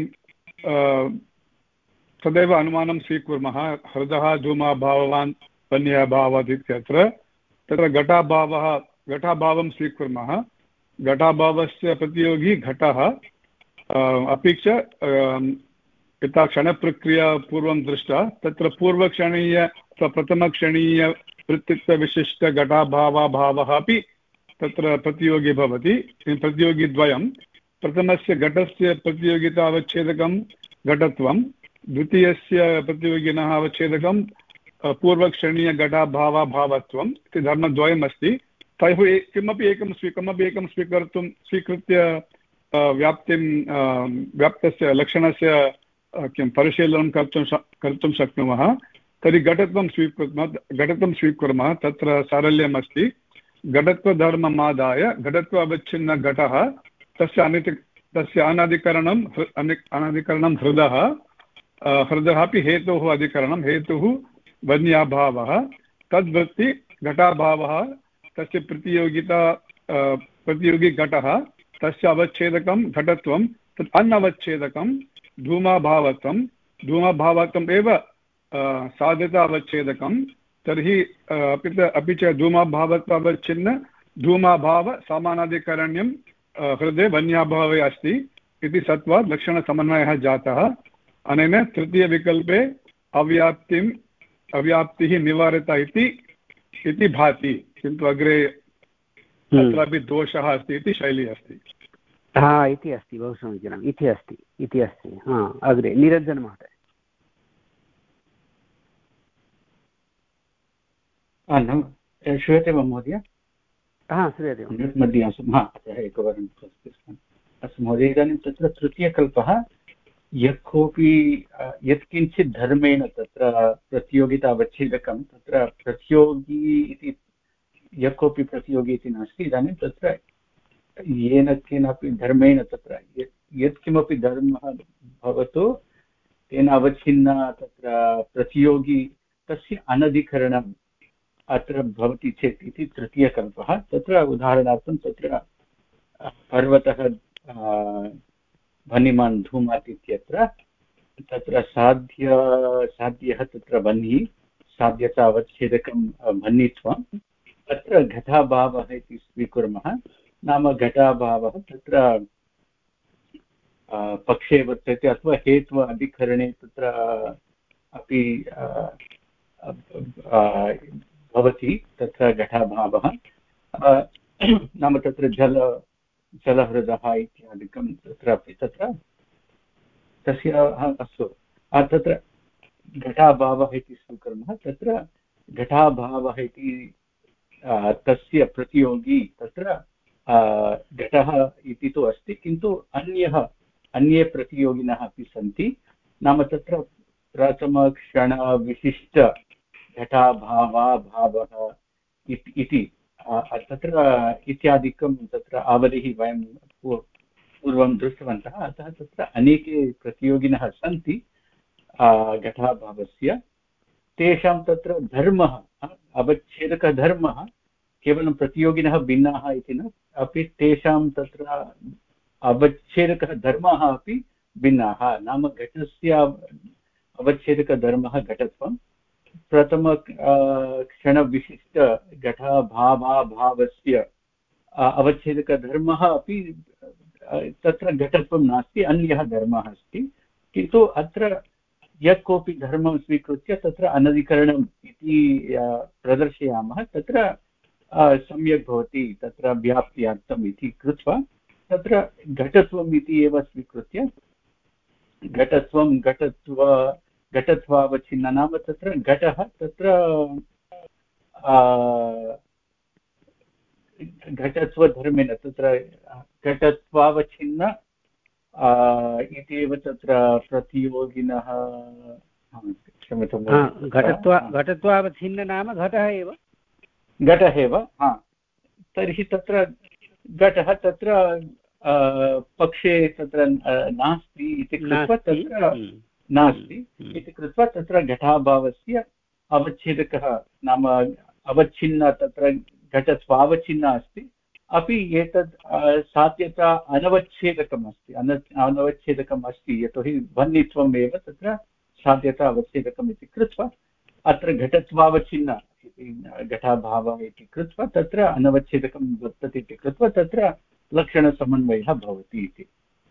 तदेव अनुमानं स्वीकुर्मः, हृदः धूमाभाववान् वन्यभावात् इत्यत्र। तत्र घटाभावः घटाभावं स्वीकुर्मः, घटाभावस्य प्रतियोगी घटः अपि च यथा क्षणप्रक्रिया पूर्वं दृष्टा, तत्र पूर्वक्षणीय अथवा प्रथमक्षणीयवृत्तित्वविशिष्टघटाभावाभावः अपि तत्र प्रतियोगी भवति। प्रतियोगिद्वयं, प्रथमस्य घटस्य प्रतियोगिता अवच्छेदकं घटत्वं, द्वितीयस्य प्रतियोगिनः अवच्छेदकं पूर्वक्षणीयघटाभावाभावत्वम् इति धर्मद्वयम् अस्ति। तयोः किमपि एकं स्वी कमपि एकं स्वीकर्तुं स्वीकृत्य व्याप्तिं व्याप्तस्य लक्षणस्य किं परिशीलनं कर्तुं कर्तुं शक्नुमः। तर्हि घटत्वं स्वीकुर्मः घटत्वं स्वीकुर्मः तत्र सारल्यम् अस्ति। घटत्वधर्ममादाय घटत्व अवच्छिन्नघटः तस्य अनति तस्य अनधिकरणं अनधिकरणं हृदः हृदः अपि हेतोः अधिकरणं हेतुः वन्याभावः तद्वृत्ति घटाभावः तस्य प्रतियोगिता प्रतियोगी घटः तस्य अवच्छेदकं घटत्वं तत् अनवच्छेदकं धूमाभावत्वं धूमाभावत्वम् एव साध्यता अवच्छेदकं तर्हि अपि च अपि च धूमाभावत्वावच्छिन्न धूमाभाव समानाधिकरण्यं हृदये वन्याभावे अस्ति इति सत्त्वात् लक्षणसमन्वयः जातः। अनेन तृतीयविकल्पे अव्याप्तिम् अव्याप्तिः निवारिता इति इति भाति, किन्तु अग्रे तत्रापि दोषः अस्ति इति शैली अस्ति। हा इति अस्ति, बहु समीचीनम्, इति अस्ति इति अस्ति हा अग्रे निरञ्जन महोदय। श्रूयते वा महोदय? हा श्रूयते म्यूट् मध्ये आसम्, हा अतः एकवारं अस्तु महोदय। इदानीं तत्र तृतीयकल्पः यः कोऽपि यत्किञ्चित् धर्मेण तत्र प्रतियोगिता अवच्छेदकं तत्र प्रतियोगी इति यः कोऽपि प्रतियोगी इति नास्ति। इदानीं तत्र येन केनापि धर्मेण तत्र यत् यत्किमपि धर्मः भवतु तेन अवच्छिन्ना तत्र प्रतियोगी तस्य अनधिकरणम् अत्र भवति चेत् इति तृतीयकल्पः। तत्र उदाहरणार्थं तत्र पर्वतः वह्निमान् धूमात् इत्यत्र तत्र साध्य साध्यः तत्र वह्निः साध्यता अवच्छेदकं वह्नित्वं तत्र घटाभावः इति स्वीकुर्मः। नाम घटाभावः तत्र पक्षे वर्तते अथवा हेत्व अधिकरणे तत्र अपि भवति तत्र घटाभावः। नाम तत्र जल जलहृदः इत्यादिकं तत्रापि तत्र तस्य अस्तु तत्र घटाभावः इति स्वीकुर्मः। तत्र घटाभावः इति तस्य प्रतियोगी तत्र घटः इति तु अस्ति, किन्तु अन्यः अन्ये प्रतियोगिनः अपि सन्ति। नाम तत्र प्रथमक्षणविशिष्ट घटाभावा भावः इति तत्र इत्यादिकं तत्र आवलिः वयं पूर्वं दृष्टवन्तः। अतः तत्र अनेके प्रतियोगिनः सन्ति घटाभावस्य। तेषां तत्र धर्मः अवच्छेदकधर्मः केवलं प्रतियोगिनः भिन्नाः इति न, अपि तेषां तत्र अवच्छेदकः धर्मः अपि भिन्नाः। नाम घटस्य अवच्छेदकधर्मः घटत्वं प्रथम क्षणविशिष्ट घटाभावाभावस्य अवच्छेदकधर्मः अपि तत्र घटत्वं नास्ति, अन्यः धर्मः अस्ति। किन्तु अत्र यः कोऽपि धर्मं स्वीकृत्य तत्र अनधिकरणम् इति प्रदर्शयामः तत्र सम्यक् भवति तत्र व्याप्त्यार्थम् इति कृत्वा तत्र घटत्वम् इति एव स्वीकृत्य घटत्वं घटत्व घटत्वावच्छिन्न नाम तत्र घटः तत्र घटत्वधर्मेण तत्र घटत्वावच्छिन्न इति एव तत्र प्रतियोगिनः क्षम्यतां घटत्वा घटत्वावच्छिन्न नाम घटः एव घटः एव हा। तर्हि तत्र घटः तत्र पक्षे तत्र नास्ति इति कृत्वा तत्र नास्ति इति कृत्वा तत्र घटाभावस्य अवच्छेदकः नाम अवच्छिन्न तत्र घटत्वावच्छिन्न अस्ति, अपि एतद् साध्यता अनवच्छेदकम् अस्ति अन अनवच्छेदकम् अस्ति यतोहि वह्नित्वम् एव तत्र साध्यता अवच्छेदकम् इति कृत्वा अत्र घटत्वावच्छिन्न इति घटाभावः इति कृत्वा तत्र अनवच्छेदकं वर्तते इति कृत्वा तत्र लक्षणसमन्वयः भवति इति।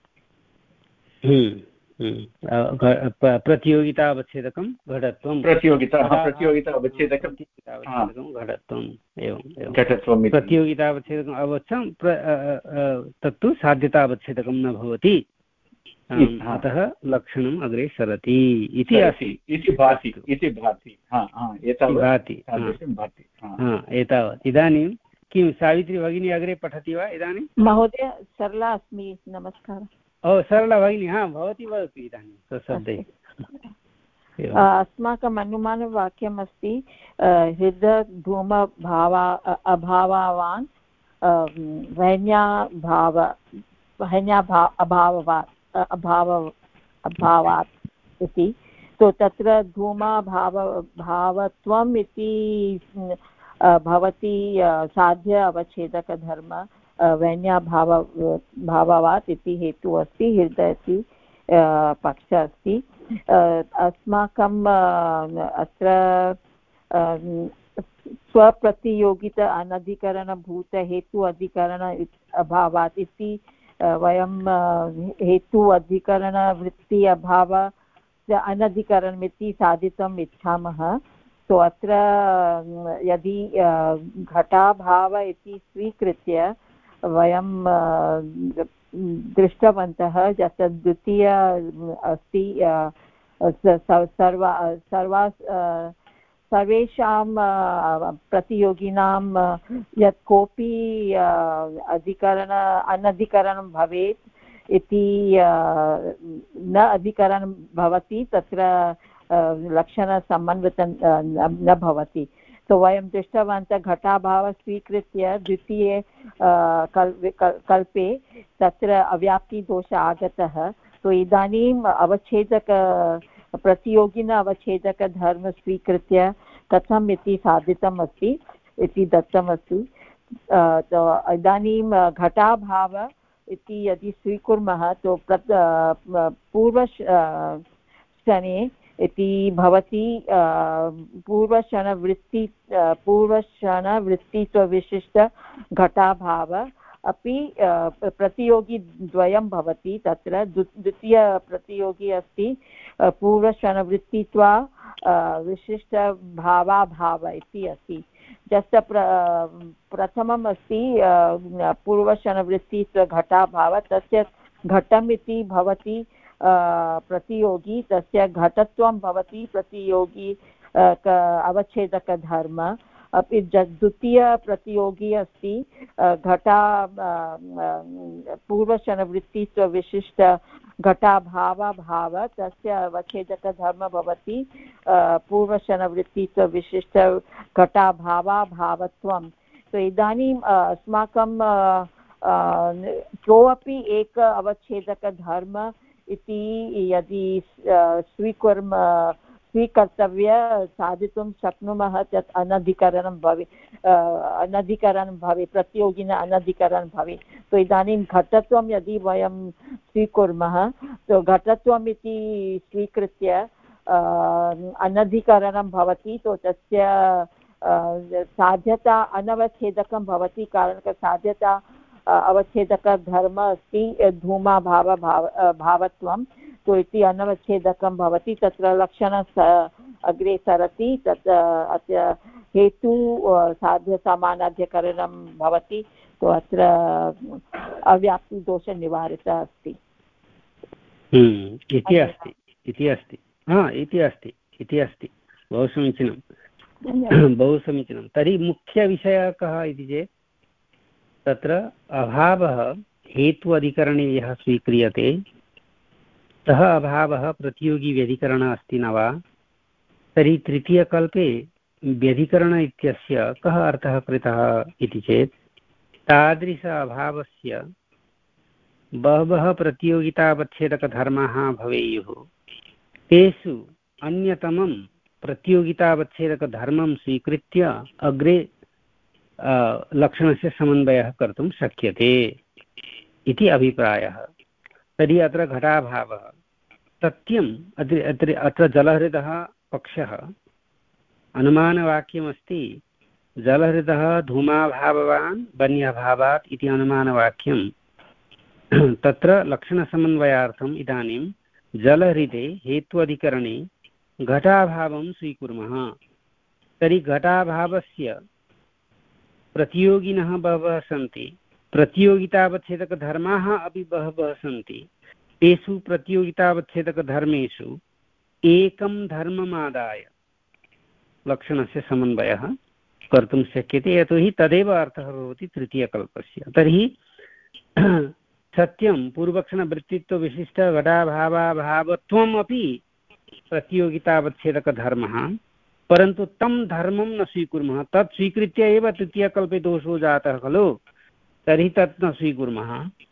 प्रतियोगिता अवच्छेदकं घटत्वं प्रतियोगिता प्रतियोगिता अवच्छेदकं घटत्वम् एवम् एवं घटत्वं प्रतियोगिता अवच्छेदकम् अवच्छं तत्तु साध्यता अवच्छेदकं न भवति, अतः लक्षणम् अग्रे सरति इति अस्ति इति भाति इति भाति भाति एतावत्। इदानीं किं सावित्री भगिनी अग्रे पठति वा? इदानीं महोदय सरला अस्मि, नमस्कारः। ओ सरला भगिनी, हा भवती वदतु इदानीं स्वशब्दैः। अस्माकम् अनुमानवाक्यम् अस्ति हृद धूमभावा अभावावान् वैन्याभाव वह्न्याभा अभावात् अभाव अभावात् इति तो तत्र धूमाभाव भावत्वम् इति भवति साध्य अवच्छेदकधर्म वह्न्याभाव भावात् इति हेतुः अस्ति हृदय इति पक्षः अस्ति अस्माकं अत्र स्वप्रतियोगिता अनधिकरणभूत हेतु अधिकरण अभावात् इति वयं हेतु अधिकरणवृत्ति अभाव अनधिकरणमिति साधितुम् इच्छामः तो अत्र यदि घटाभाव इति स्वीकृत्य वयं दृष्टवन्तः यत् द्वितीय अस्ति सर्वा सर्वा सर्वेषां प्रतियोगिनां यत् कोऽपि अधिकरण अनधिकरणं भवेत् इति न अधिकरणं भवति तत्र लक्षणसमन्वितं न भवति तो वयं दृष्टवन्तः घटाभावः स्वीकृत्य द्वितीये कल्पे तत्र अव्याप्तिदोषः आगतः तो इदानीम् अवच्छेदक प्रतियोगिन अवच्छेदकधर्म स्वीकृत्य कथम् इति साधितम् अस्ति इति दत्तमस्ति तो इदानीं घटाभाव इति यदि स्वीकुर्मः तो प्रत् पूर्वक्षणे इति भवति पूर्वक्षणवृत्ति पूर्वक्षणवृत्तित्वविशिष्ट घटाभाव अपि प्रतियोगी द्वयं भवति तत्र द्वितीयप्रतियोगी अस्ति पूर्वक्षणवृत्तित्वा विशिष्टभावाभाव इति अस्ति जस्ट प्र प्रथमम् अस्ति पूर्वक्षणवृत्तित्व घटाभाव तस्य घटम् इति भवति प्रतियोगी तस्य घटत्वं भवति प्रतियोगी अवच्छेदकधर्म अपि द्वितीयप्रतियोगी अस्ति घटा पूर्वक्षणवृत्तित्वविशिष्ट घटाभावाभाव तस्य अवच्छेदकधर्म भवति पूर्वक्षणवृत्तित्वविशिष्ट घटाभावाभावत्वं तो इदानीम् अस्माकं कोऽपि एक अवच्छेदकधर्म इति यदि स्वीकुर्मः स्वीकर्तव्य साधितुं शक्नुमः तत् अनधिकरणं भवे अनधिकरणं भवे प्रतियोगिन अनधिकरणं भवे तो इदानीं घटत्वं यदि वयं स्वीकुर्मः तो घटत्वम् इति स्वीकृत्य अनधिकरणं भवति तो तस्य साध्यता अनवच्छेदकं भवति कारणं साध्यता अवच्छेदकधर्म अस्ति धूमाभाव भाव भावत्वं तो इति अनवच्छेदकं भवति तत्र लक्षणं अग्रे सरति तत् अत्र हेतु साध्यसमानाध्यकरणं भवति तो अत्र अव्याप्तिदोषनिवारितः अस्ति इति अस्ति इति अस्ति हा इति अस्ति इति अस्ति बहु समीचीनं बहु समीचीनं तर्हि मुख्यविषयः कः इति चेत् तत्र अभावः हेतु अधिकरणे यः स्वीक्रियते सः अभावः प्रतियोगी व्यधिकरणः अस्ति न वा तर्हि तृतीयकल्पे व्यधिकरण इत्यस्य कः अर्थः कृतः इति चेत् तादृश अभावस्य बहवः प्रतियोगितावच्छेदकधर्माः भवेयुः तेषु अन्यतमं प्रतियोगितावच्छेदकधर्मं स्वीकृत्य अग्रे लक्षणस्य समन्वयः कर्तुं शक्यते इति अभिप्रायः तर्हि अत्र घटाभावः सत्यम् अत्र अत्र अत्र जलहृदः पक्षः अनुमानवाक्यमस्ति जलहृदः धूमाभाववान् वन्यभावात् इति अनुमानवाक्यं तत्र लक्षणसमन्वयार्थम् इदानीं जलहृदे हेत्वधिकरणे घटाभावं स्वीकुर्मः तर्हि घटाभावस्य प्रतियोगिनः बहवः सन्ति प्रतियोगितावच्छेदकधर्माः अपि बहवः सन्ति तेषु प्रतियोगितावच्छेदकधर्मेषु एकं धर्ममादाय लक्षणस्य समन्वयः कर्तुं शक्यते यतोहि तदेव अर्थः भवति तृतीयकल्पस्य तर्हि सत्यं पूर्वक्षणवृत्तित्वविशिष्ट घटाभावाभावत्वम् अपि प्रतियोगितावच्छेदकधर्मः परन्तु तं धर्मं न स्वीकुर्मः तत् स्वीकृत्य एव तृतीयकल्पे दोषो जातः खलु तर्हि तत् न स्वीकुर्मः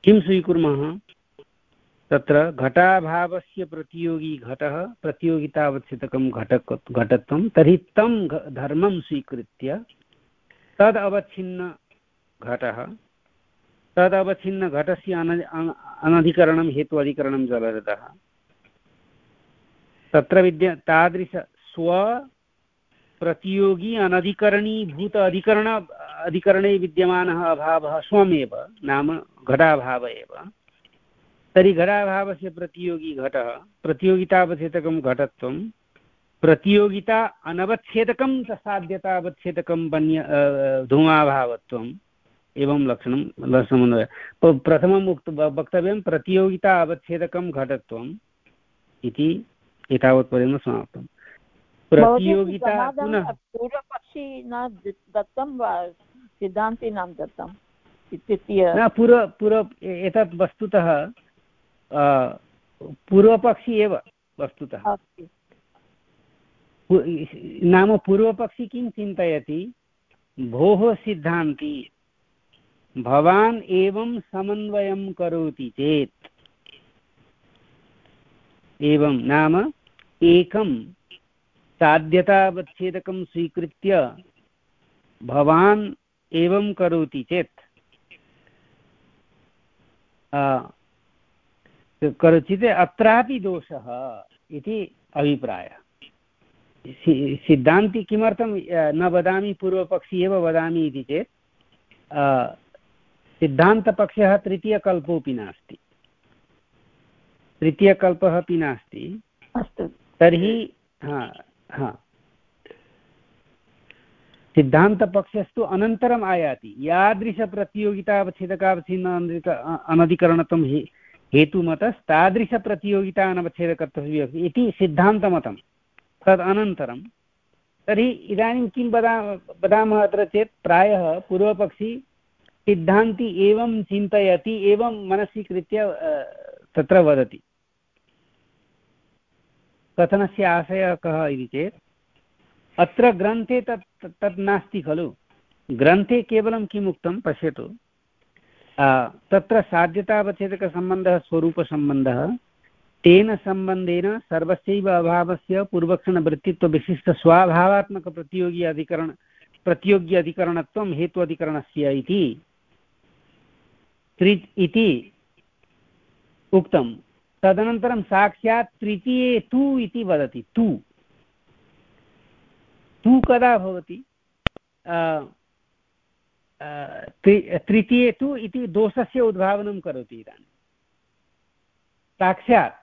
किं स्वीकुर्मः तत्र घटाभावस्य प्रतियोगी घटः प्रतियोगितावच्छेदकं घटक घटत्वं तर्हि तं धर्मं स्वीकृत्य तद् अवच्छिन्न घटः तदवच्छिन्न घटस्य अन अनधिकरणं हेतु अधिकरणं जलरतः तत्र विद्य तादृश स्व प्रतियोगी अनधिकरणीभूत अधिकरण अधिकरणे विद्यमानः अभावः स्वमेव नाम घटाभाव एव तर्हि घटाभावस्य प्रतियोगी घटः प्रतियोगितावच्छेदकं घटत्वं प्रतियोगिता अनवच्छेदकं साध्यतावच्छेदकं बन्य धूमाभावत्वम् एवं लक्षणं लक्षणं प्रथमम् उक्त वक्तव्यं प्रतियोगिता अवच्छेदकं घटत्वम् इति एतावत्पर्यन्तं समाप्तं। प्रतियोगिता पुनः पूर्वपक्षी न दत्तं वा सिद्धान्तिनां दत्तं न पूर्व पूर्व एतत् वस्तुतः पूर्वपक्षी एव वस्तुतः नाम पूर्वपक्षी किं चिन्तयति भोः सिद्धान्ती भवान् एवं समन्वयं करोति चेत् एवं नाम एकं साध्यतावच्छेदकं स्वीकृत्य भवान् एवं करोति चेत् करोति चेत् अत्रापि दोषः इति अभिप्रायः। सिद्धान्ति किमर्थं न वदामि पूर्वपक्षी एव वदामि इति चेत् सिद्धान्तपक्षः तृतीयकल्पोऽपि नास्ति तृतीयकल्पः अपि नास्ति अस्तु तर्हि हा हा सिद्धान्तपक्षस्तु अनन्तरम् आयाति यादृशप्रतियोगितावच्छेदकावच्छिन्न अनधिकरणत्वं हे हेतुमतस्तादृशप्रतियोगिता अनवच्छेदकत्वस्य इति सिद्धान्तमतं तद् अनन्तरं तर्हि इदानीं किं वदा वदामः अत्र चेत् प्रायः पूर्वपक्षी सिद्धान्ति एवं चिन्तयति एवं मनसि कृत्य तत्र वदति। कथनस्य आशयः कः इति चेत् अत्र ग्रन्थे तत् तत् नास्ति खलु ग्रन्थे केवलं किम् उक्तं पश्यतु तत्र साध्यतावच्छेदकसम्बन्धः स्वरूपसम्बन्धः तेन सम्बन्धेन सर्वस्यैव अभावस्य पूर्वक्षणवृत्तित्वविशिष्टस्वाभावात्मकप्रतियोगी अधिकरण प्रतियोग्य अधिकरणत्वं हेतु अधिकरणस्य इति इति उक्तं। तदनन्तरं साक्षात् तृतीये तु इति वदति तु तु कदा भवति तृतीये तु इति दोषस्य उद्भावनं करोति। इदानीं साक्षात्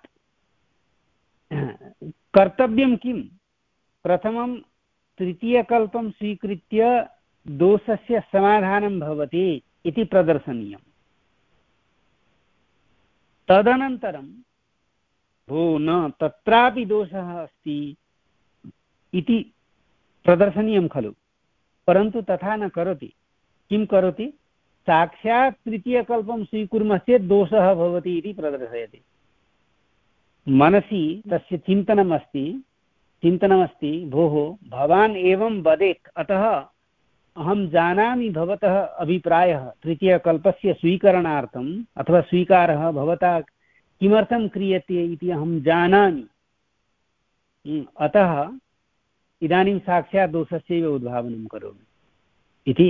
कर्तव्यं किं प्रथमं तृतीयकल्पं स्वीकृत्य दोषस्य समाधानं भवति इति प्रदर्शनीयम्। तदनन्तरं भो न तत्रापि दोषः अस्ति इति प्रदर्शनीयं खलु परन्तु तथा न करोति। किं करोति साक्षात् तृतीयकल्पं स्वीकुर्मः चेत् दोषः भवति इति प्रदर्शयति। मनसि तस्य चिन्तनम् अस्ति चिन्तनमस्ति भोः भवान् एवं वदेत् अतः अहं जानामि भवतः अभिप्रायः तृतीयकल्पस्य स्वीकरणार्थम् अथवा स्वीकारः भवता किमर्थं क्रियते इति अहं जानामि अतः इदानीं साक्षात् दोषस्यैव उद्भावनं करोमि इति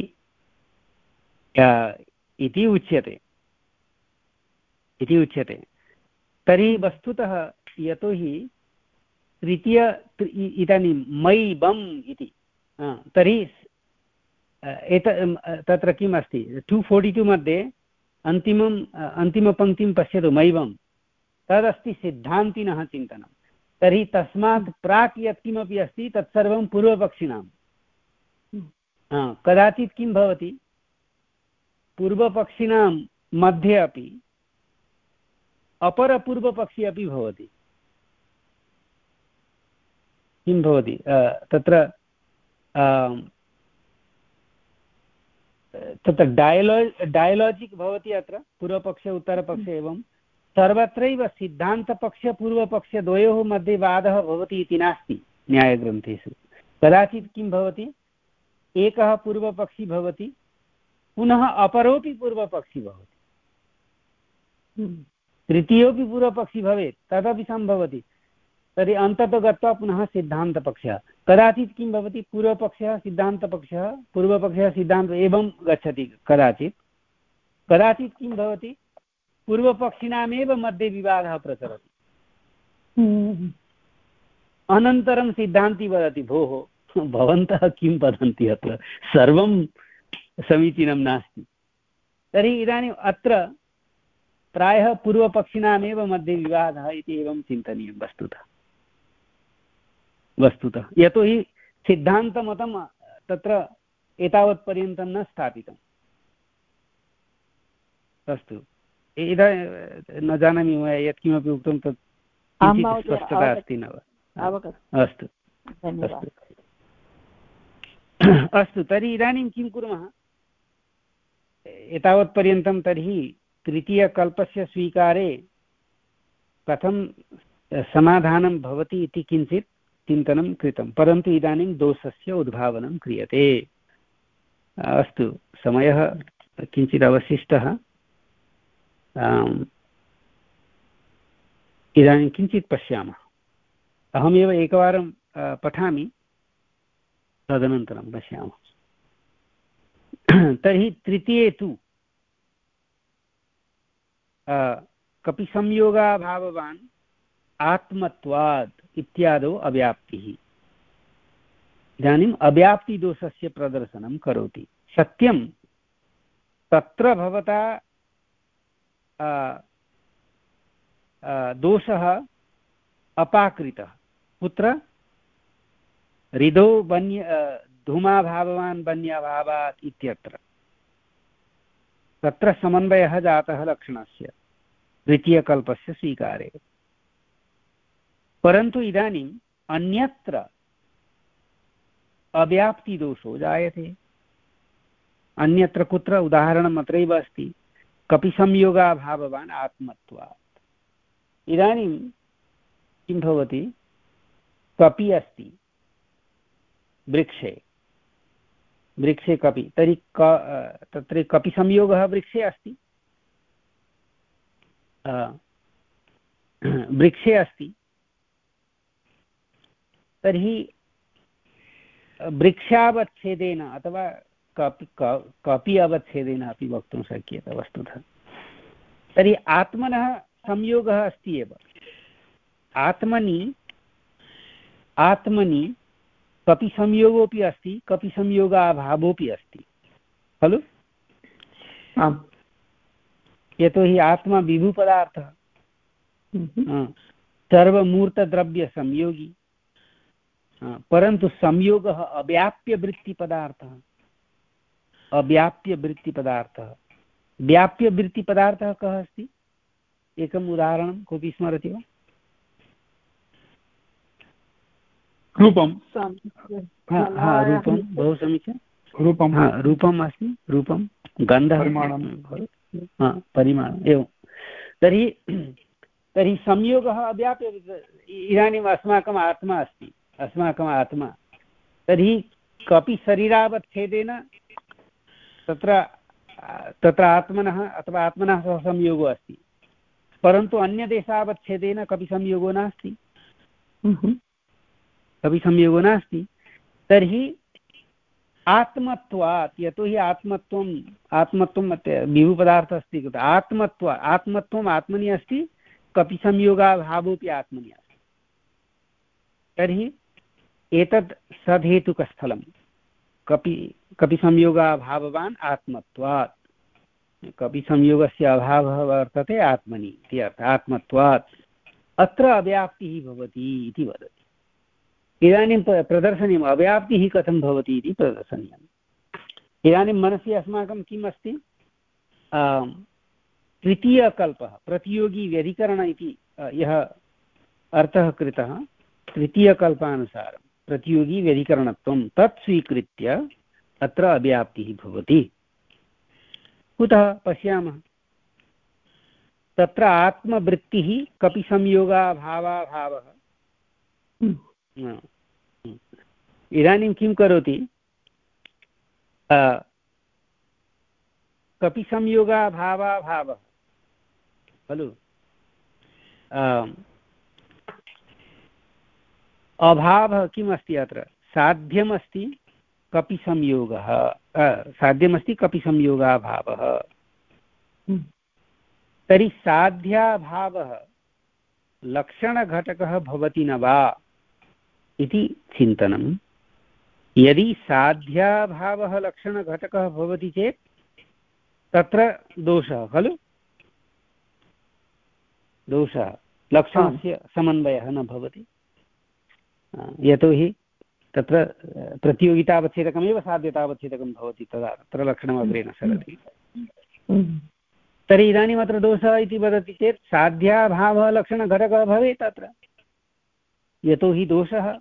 इति उच्यते इति उच्यते। तर्हि वस्तुतः यतोहि तृतीय इदानीं मै बम् इति तर्हि एत तत्र किम् अस्ति टु फोर्टि टु मध्ये अन्तिमम् अन्तिमपङ्क्तिं पश्यतु मैवं तदस्ति सिद्धान्तिनः चिन्तनं। तर्हि तस्मात् प्राक् यत्किमपि अस्ति तत्सर्वं पूर्वपक्षिणां कदाचित् किं भवति पूर्वपक्षिणां मध्ये अपि अपरपूर्वपक्षी अपि भवति। किं भवति तत्र तत्र डायलो डायलाजिक् भवति अत्र पूर्वपक्ष उत्तरपक्ष एवं सर्वत्रैव सिद्धान्तपक्षपूर्वपक्षद्वयोः मध्ये वादः भवति इति नास्ति न्यायग्रन्थेषु। कदाचित् किं भवति एकः पूर्वपक्षी भवति पुनः अपरोपि पूर्वपक्षी भवति तृतीयोऽपि पूर्वपक्षी भवेत् तदपि सम्भवति। तर्हि अन्ततो गत्वा पुनः सिद्धान्तपक्षः कदाचित् किं भवति, पूर्वपक्षः सिद्धान्तपक्षः पूर्वपक्षः सिद्धान्त एवं गच्छति कदाचित्। कदाचित् किं भवति, पूर्वपक्षिणामेव मध्ये विवादः प्रचलति, अनन्तरं सिद्धान्ती वदति भोः भवन्तः किं वदन्ति, अत्र सर्वं समीचीनं नास्ति। तर्हि इदानीम् अत्र प्रायः पूर्वपक्षिणामेव मध्ये विवादः इति एवं चिन्तनीयं वस्तुतः वस्तुतः यतोहि सिद्धान्तमतं तत्र एतावत्पर्यन्तं न स्थापितम्। अस्तु, इदानीं न जानामि मया यत्किमपि उक्तं तत् किञ्चित् स्पष्टता अस्ति न वा? अस्तु अस्तु तर्हि इदानीं किं कुर्मः, एतावत्पर्यन्तं तर्हि तृतीयकल्पस्य स्वीकारे कथं समाधानं भवति इति किञ्चित् चिन्तनं कृतं, परन्तु इदानीं दोषस्य उद्भावनं क्रियते। अस्तु, समयः किञ्चित् अवशिष्टः। इदानीं किञ्चित् पश्यामः, अहमेव एकवारं पठामि तदनन्तरं पश्यामः। तर्हि तृतीये तु कपि संयोगाभाववान् आत्मत्वात् इत्यादौ अव्याप्तिः। इदानीम् अव्याप्तिदोषस्य प्रदर्शनं करोति। सत्यं तत्र भवता दोषः अपाकृतः। कुत्र? हृदौ वन्य धूमाभाववान् वन्यभावात् इत्यत्र तत्र समन्वयः जातः लक्षणस्य द्वितीयकल्पस्य स्वीकारे। परन्तु इदानीम् अन्यत्र अव्याप्तिदोषो जायते। अन्यत्र कुत्र? उदाहरणम् अत्रैव अस्ति, कपि संयोगाभाववान् आत्मत्वात्। इदानीं किं भवति, कपि अस्ति वृक्षे, वृक्षे कपि, तर्हि क तत्र कपि संयोगः वृक्षे अस्ति, वृक्षे अस्ति। तर्हि वृक्षावच्छेदेन अथवा कपि कपि अवच्छेदेन अपि वक्तुं शक्यते वस्तुतः। तर्हि आत्मनः संयोगः अस्ति एव। आत्मनि आत्मनि कपि संयोगोऽपि अस्ति, कपि संयोगाभावोऽपि अस्ति खलु? आम्, यतोहि आत्मा विभुपदार्थः, सर्वमूर्तद्रव्यसंयोगी। परन्तु संयोगः अव्याप्यवृत्तिपदार्थः, अव्याप्यवृत्तिपदार्थः। व्याप्यवृत्तिपदार्थः कः अस्ति? एकम् उदाहरणं कोऽपि स्मरति वा? रूपं। हा, रूपं बहु समीचीनं। रूपं, हा, रूपम् अस्ति, रूपं, गन्धः, परिमाणं, हा, परिमाणम्, एवं। तर्हि तर्हि संयोगः अव्याप्य। इदानीम् अस्माकम् आत्मा अस्ति, अस्माकम् आत्मा, तर्हि कपि शरीरावच्छेदेन तत्र तत्र आत्मनः अथवा आत्मनः सह संयोगो अस्ति, परन्तु अन्यदेशावच्छेदेन कपि संयोगो नास्ति, कपि संयोगो नास्ति। तर्हि आत्मत्वात्, यतोहि आत्मत्वम् आत्मत्वं विभुपदार्थः अस्ति कृत, आत्मत्वा आत्मत्वम् आत्मनि अस्ति, कपि संयोगाभावोऽपि आत्मनि अस्ति। तर्हि एतत् सधेतुकस्थलं, कपि कपि संयोगाभाववान् आत्मत्वात्। कपि संयोगस्य अभावः वर्तते आत्मनि इति अर्थः, आत्मत्वात् अत्र अव्याप्तिः भवति इति वदति। इदानीं प्रदर्शनीयम्, अव्याप्तिः कथं भवति इति प्रदर्शनीयम्। इदानीं मनसि अस्माकं किम् अस्ति, तृतीयकल्पः, प्रतियोगी व्यधिकरण इति यः अर्थः कृतः, तृतीयकल्पानुसारं प्रतियोगी व्यधिकरणत्वं तत् स्वीकृत्य अत्र अव्याप्तिः भवति। कुतः पश्यामः, तत्र आत्मवृत्तिः कपि संयोगाभावाभावः। इदानीं किं करोति, कपि संयोगाभावाभावः खलु अभावः किम् अस्ति अत्र साध्यमस्ति कपि संयोगः साध्यमस्ति कपि संयोगाभावः तर्हि साध्याभावः लक्षणघटकः भवति न वा इति चिन्तनं यदि साध्याभावः लक्षणघटकः भवति चेत् तत्र दोषः खलु दोषः लक्षणस्य समन्वयः न भवति यतोहि तत्र प्रतियोगितावच्छेदकमेव साध्यतावच्छेदकं भवति तदा तत्र लक्षणम् अग्रे न सरति तर्हि इदानीम् अत्र दोषः इति वदति चेत् साध्याभावः लक्षणघटकः भवेत् अत्र यतोहि दोषः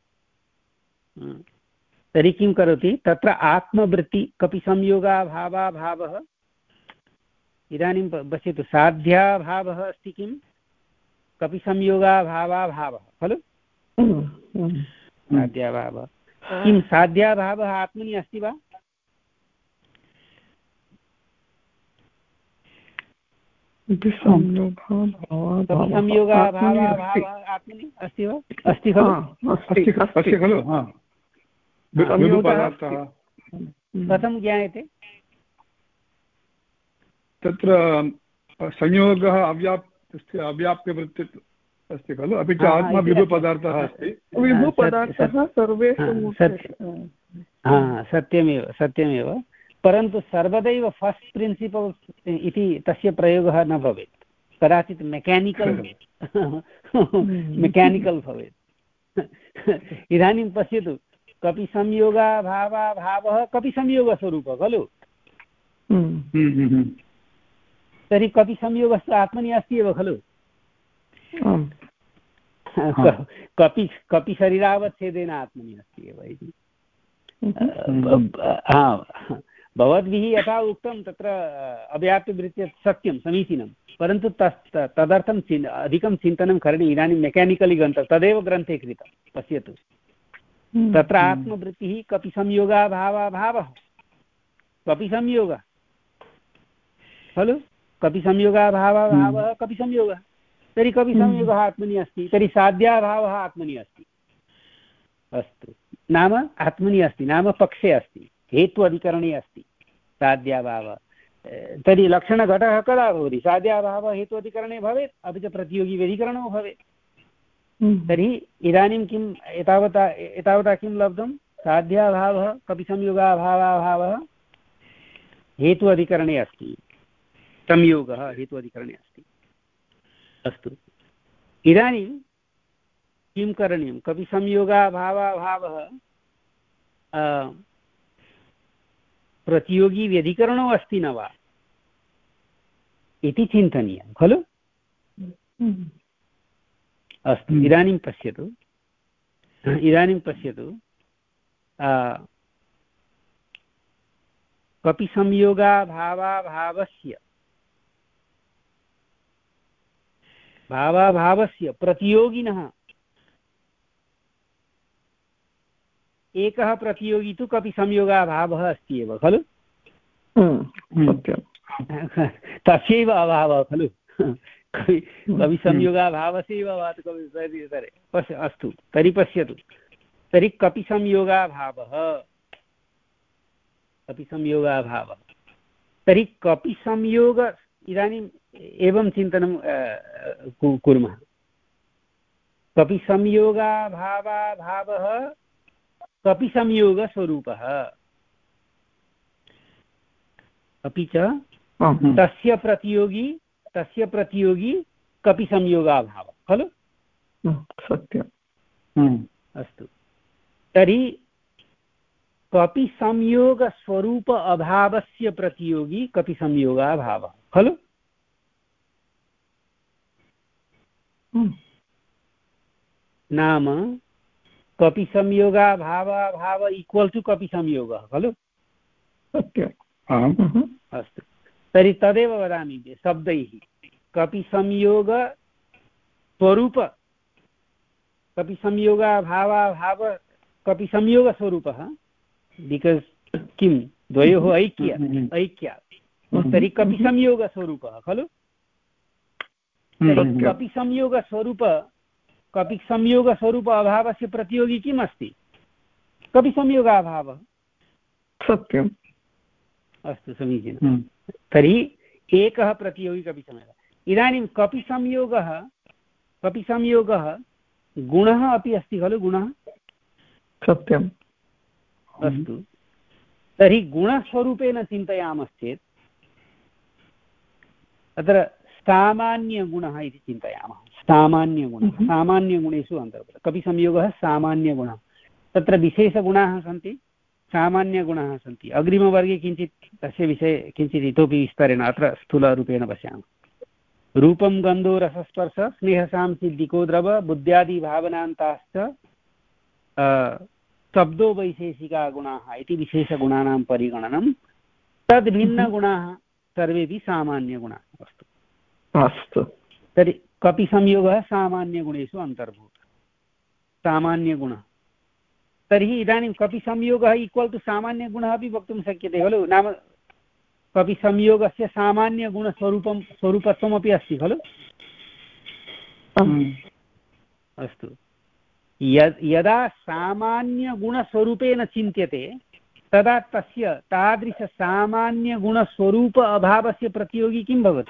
तर्हि किं करोति तत्र आत्मवृत्ति कपि संयोगाभावाभावः इदानीं पश्यतु साध्याभावः अस्ति किं कपि संयोगाभावाभावः खलु साध्याभावः किं साध्याभावः आत्मनि अस्ति वा संयोगाभावाभावः आत्मनि अस्ति वा अस्ति खलु कथं ज्ञायते तत्र संयोगः अव्याप् अव्याप्यवृत्ति अस्ति खलु अपि च आत्मा विभुपदार्थः अस्ति विभुपदार्थः सर्वेषु सत्यमेव सत्यमेव परन्तु सर्वदैव फस्ट् प्रिन्सिपल् इति तस्य प्रयोगः न भवेत् कदाचित् मेकानिकल् मेकानिकल् भवेत् इदानीं पश्यतु कपि संयोगाभावाभावः कपि संयोगस्वरूपः खलु तर्हि कपि संयोगस्तु आत्मनि अस्ति एव खलु कपि कपि शरीरावच्छेदेन आत्मनि अस्ति एव इति भवद्भिः यथा उक्तं तत्र अव्याप्तिवृत्तिः सत्यं समीचीनं परन्तु तस् तदर्थं चिन् अधिकं चिन्तनं करणीयम् इदानीं मेकानिकलि ग्रन्थः तदेव ग्रन्थे कृतं पश्यतु तत्र आत्मवृत्तिः कपि संयोगाभावाभावः कपि संयोगः खलु कपि संयोगाभावाभावः कपि संयोगः तर्हि कपि संयोगः आत्मनि अस्ति तर्हि साध्याभावः आत्मनि अस्ति अस्तु नाम आत्मनि अस्ति नाम पक्षे अस्ति हेतु अधिकरणे अस्ति साध्याभावः तर्हि लक्षणघटः कदा भवति साध्याभावः हेतु अधिकरणे भवेत् अपि च प्रतियोगी व्यधिकरणो भवेत् तर्हि इदानीं किं एतावता एतावता किं लब्धं साध्याभावः कपि संयोगाभावाभावः हेतु अधिकरणे अस्ति संयोगः हेतु अधिकरणे अस्ति अस्तु इदानीं किं करणीयं कपि संयोगाभावाभावः प्रतियोगी व्यधिकरणो अस्ति न वा इति चिन्तनीयं खलु अस्तु इदानीं पश्यतु इदानीं पश्यतु कपि संयोगाभावाभावस्य भावाभावस्य प्रतियोगिनः एकः प्रतियोगी तु कपि संयोगाभावः अस्ति एव खलु तस्यैव अभावः खलु कवि कवि संयोगाभावस्यैव अभावः कवि पश्य अस्तु तर्हि पश्यतु तर्हि कपि संयोगाभावः कपि संयोगाभावः तर्हि कपि संयोग इदानीम् एवं चिन्तनं कुर्मः कपि संयोगाभावाभावः कपि संयोगस्वरूपः अपि च तस्य प्रतियोगी तस्य प्रतियोगी कपि संयोगाभावः खलु सत्यम् अस्तु तर्हि कपि संयोगस्वरूप अभावस्य प्रतियोगी कपि संयोगाभावः खलु नाम कपि संयोगाभावाभाव इक्वल् टु कपि संयोगः खलु सत्यम् अस्तु तर्हि तदेव वदामि शब्दैः कपि संयोग स्वरूप कपि संयोगाभावाभाव कपि संयोगस्वरूपः बिकास् किं द्वयोः ऐक्य ऐक्यात् तर्हि कपि संयोगस्वरूपः खलु कपि संयोगस्वरूप कपि संयोगस्वरूप अभावस्य प्रतियोगी किम् अस्ति? कपि संयोगाभावः। सत्यम्। अस्तु, समीचीनं। तर्हि एकः प्रतियोगी कपि संयोगः। इदानीं कपि संयोगः कपि संयोगः गुणः अपि अस्ति खलु? गुणः। सत्यम्। अस्तु, तर्हि गुणस्वरूपेण चिन्तयामश्चेत् अत्र सामान्यगुणः इति चिन्तयामः। सामान्यगुणः सामान्यगुणेषु अन्तर्भूतः। कपिसंयोगः सामान्यगुणः। तत्र विशेषगुणाः सन्ति, सामान्यगुणाः सन्ति। अग्रिमवर्गे किञ्चित् तस्य विषये किञ्चित् इतोपि विस्तरेण अत्र स्थूलरूपेण पश्यामः। रूपं गन्धो रसस्पर्श स्नेहसांसिद्धिको द्रव बुद्ध्यादिभावनान्ताश्च शब्दो वैशेषिका गुणाः इति विशेषगुणानां परिगणनं। तद्भिन्नगुणाः सर्वेपि सामान्यगुणाः। अस्तु अस्तु, तर्हि कपिसंयोगः सामान्यगुणेषु अन्तर्भूतः, सामान्यगुणः। तर्हि इदानीं कपिसंयोगः इक्वल् टु सामान्यगुणः अपि वक्तुं शक्यते खलु? नाम कपिसंयोगस्य सामान्यगुणस्वरूपं स्वरूपत्वमपि अस्ति खलु? अस्तु, यदा सामान्यगुणस्वरूपेण चिन्त्यते तदा तस्य तादृशसामान्यगुणस्वरूप अभावस्य प्रतियोगी किं भवति?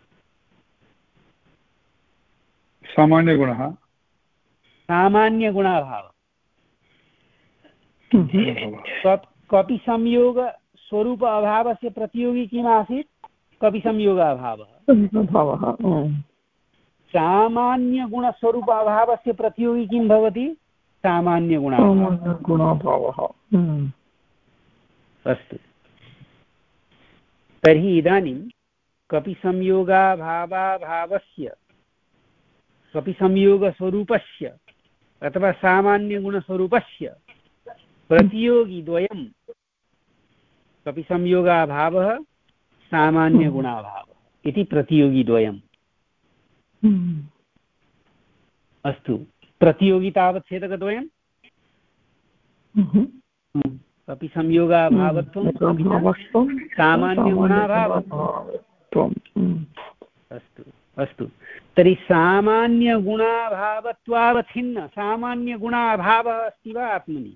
सामान्यगुणः सामान्यगुणाभावः। कपि संयोग स्वरूप अभावस्य प्रतियोगी किम् आसीत्? कपि संयोगाभावः। सामान्यगुणस्वरूप अभावस्य प्रतियोगी किं भवति? सामान्यगुणाभावः। अस्तु, तर्हि इदानीं कपि संयोगाभावाभावस्य कपि संयोगस्वरूपस्य अथवा सामान्यगुणस्वरूपस्य प्रतियोगी द्वयं कपि संयोगाभावः सामान्यगुणाभावः इति प्रतियोगी द्वयम्। अस्तु, प्रतियोगी तावत् छेदकद्वयं कपि संयोगाभावत्वं सामान्यगुणाभावत्वम्। अस्तु अस्तु, तर्हि सामान्यगुणाभावत्वावच्छिन्न सामान्यगुणाभावः अस्ति वा आत्मनि?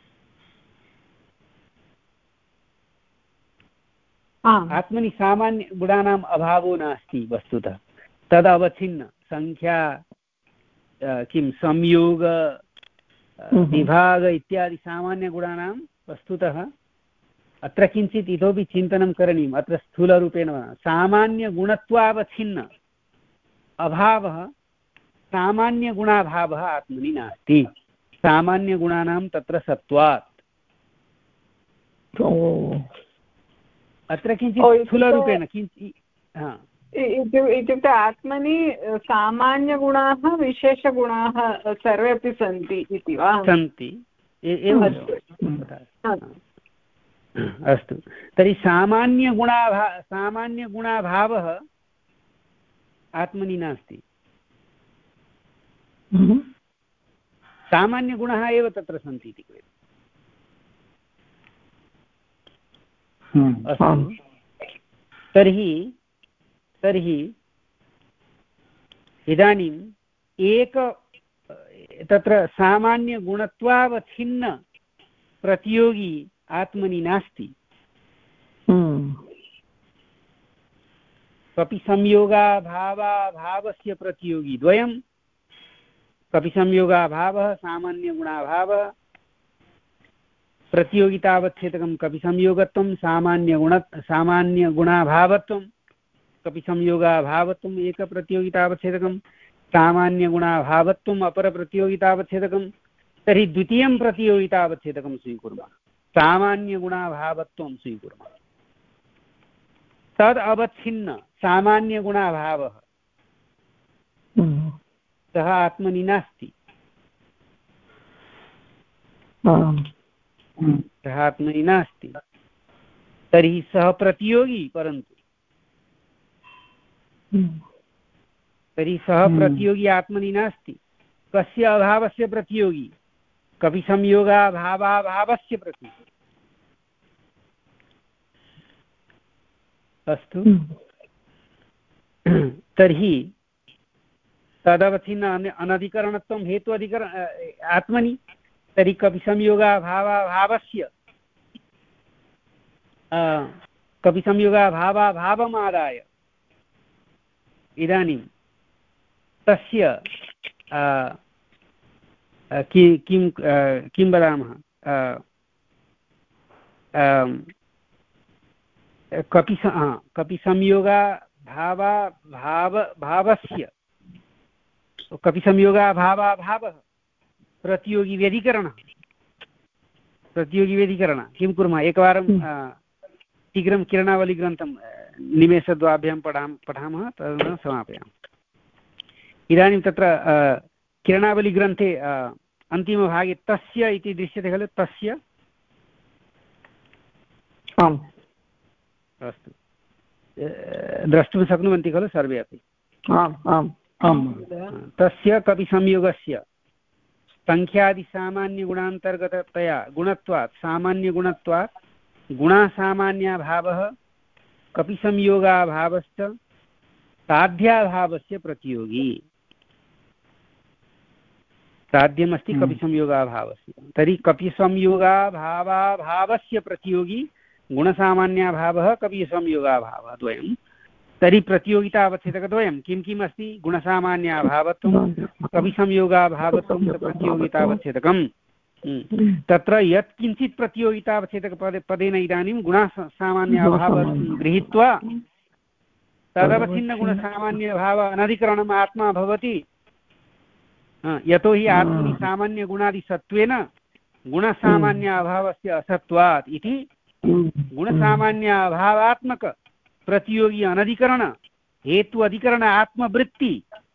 आत्मनि सामान्यगुणानाम् अभावो नास्ति वस्तुतः। तदवच्छिन्न संख्या किं संयोग विभाग इत्यादि सामान्यगुणानां वस्तुतः अत्र किञ्चित् इतोपि चिन्तनं करणीयम्। अत्र स्थूलरूपेण सामान्यगुणत्वावच्छिन्न अभावः सामान्यगुणाभावः आत्मनि नास्ति। सामान्यगुणानां तत्र सत्त्वात्। अत्र किञ्चित् स्थूलरूपेण किञ्चित् इत्युक्ते आत्मनि सामान्यगुणाः विशेषगुणाः सर्वे अपि सन्ति इति वा? सन्ति, अस्तु, तर्हि सामान्यगुणाभा सामान्यगुणाभावः आत्मनि नास्ति। सामान्यगुणः एव तत्र सन्ति इति कृत्वा। अस्तु, तर्हि तर्हि इदानीम् एक तत्र सामान्यगुणत्वावच्छिन्न प्रतियोगी आत्मनि नास्ति। कपि संयोगाभावाभावस्य प्रतियोगी द्वयं कपि संयोगाभावः सामान्यगुणाभावः। प्रतियोगितावच्छेदकं कपि संयोगत्वं सामान्यगुण सामान्यगुणाभावत्वं कपि संयोगाभावत्वम् एकप्रतियोगितावच्छेदकं सामान्यगुणाभावत्वम् अपरप्रतियोगितावच्छेदकं। तर्हि द्वितीयं प्रतियोगितावच्छेदकं स्वीकुर्मः, सामान्यगुणाभावत्वं स्वीकुर्मः। तद् अवच्छिन्न सामान्यगुणाभावः सः आत्मनि नास्ति। सः आत्मनि नास्ति, तर्हि सः प्रतियोगी। परन्तु तर्हि सः प्रतियोगी आत्मनि नास्ति। कस्य अभावस्य प्रतियोगी? कपि संयोगाभावाभावस्य प्रतियोगी। अस्तु, तर्हि तदवच्छिन्न अनधिकरणत्वं हेतु अधिकर आत्मनि तर्हि कपिसंयोगाभावाभावस्य कपिसंयोगाभावाभावमादाय इदानीं तस्य किं किं किं वदामः कपि कपिसंयोगा भावा भाव भावस्य कपिसंयोगाभावाभावः प्रतियोगी व्यधिकरणः प्रतियोगी व्यधिकरणः किं कुर्मः एकवारं शीघ्रं किरणावलिग्रन्थं निमेषद्वाभ्यां पठामः पठामः तदनन्तरं समापयामः। इदानीं तत्र किरणावलिग्रन्थे अन्तिमभागे तस्य इति दृश्यते खलु तस्य आम् अस्तु द्रष्टुं शक्नुवन्ति खलु सर्वे अपि आम् आम् आम् तस्य कपिसंयोगस्य सङ्ख्यादिसामान्यगुणान्तर्गततया गुणत्वात् सामान्यगुणत्वात् गुणासामान्याभावः कपिसंयोगाभावश्च साध्याभावस्य प्रतियोगी साध्यमस्ति कपिसंयोगाभावस्य तर्हि कपिसंयोगाभावाभावस्य प्रतियोगी गुणसामान्याभावः कपिसंयोगाभावः द्वयं तर्हि प्रतियोगितावच्छेदकद्वयं किं किम् अस्ति गुणसामान्याभावत्वं कपिसंयोगाभावत्वं च प्रतियोगितावच्छेदकम् तत्र यत्किञ्चित् प्रतियोगितावच्छेदकपदे पदेन इदानीं गुणसामान्याभावं गृहीत्वा तदवच्छिन्नगुणसामान्यभाव अनधिकरणम् आत्मा भवति यतोहि आत्मनि सामान्यगुणादिसत्त्वेन गुणसामान्याभावस्य असत्त्वात् इति गुणसामान्याभावात्मक प्रतियोगी अनधिकरण हेतु अधिकरण आत्मवृत्ति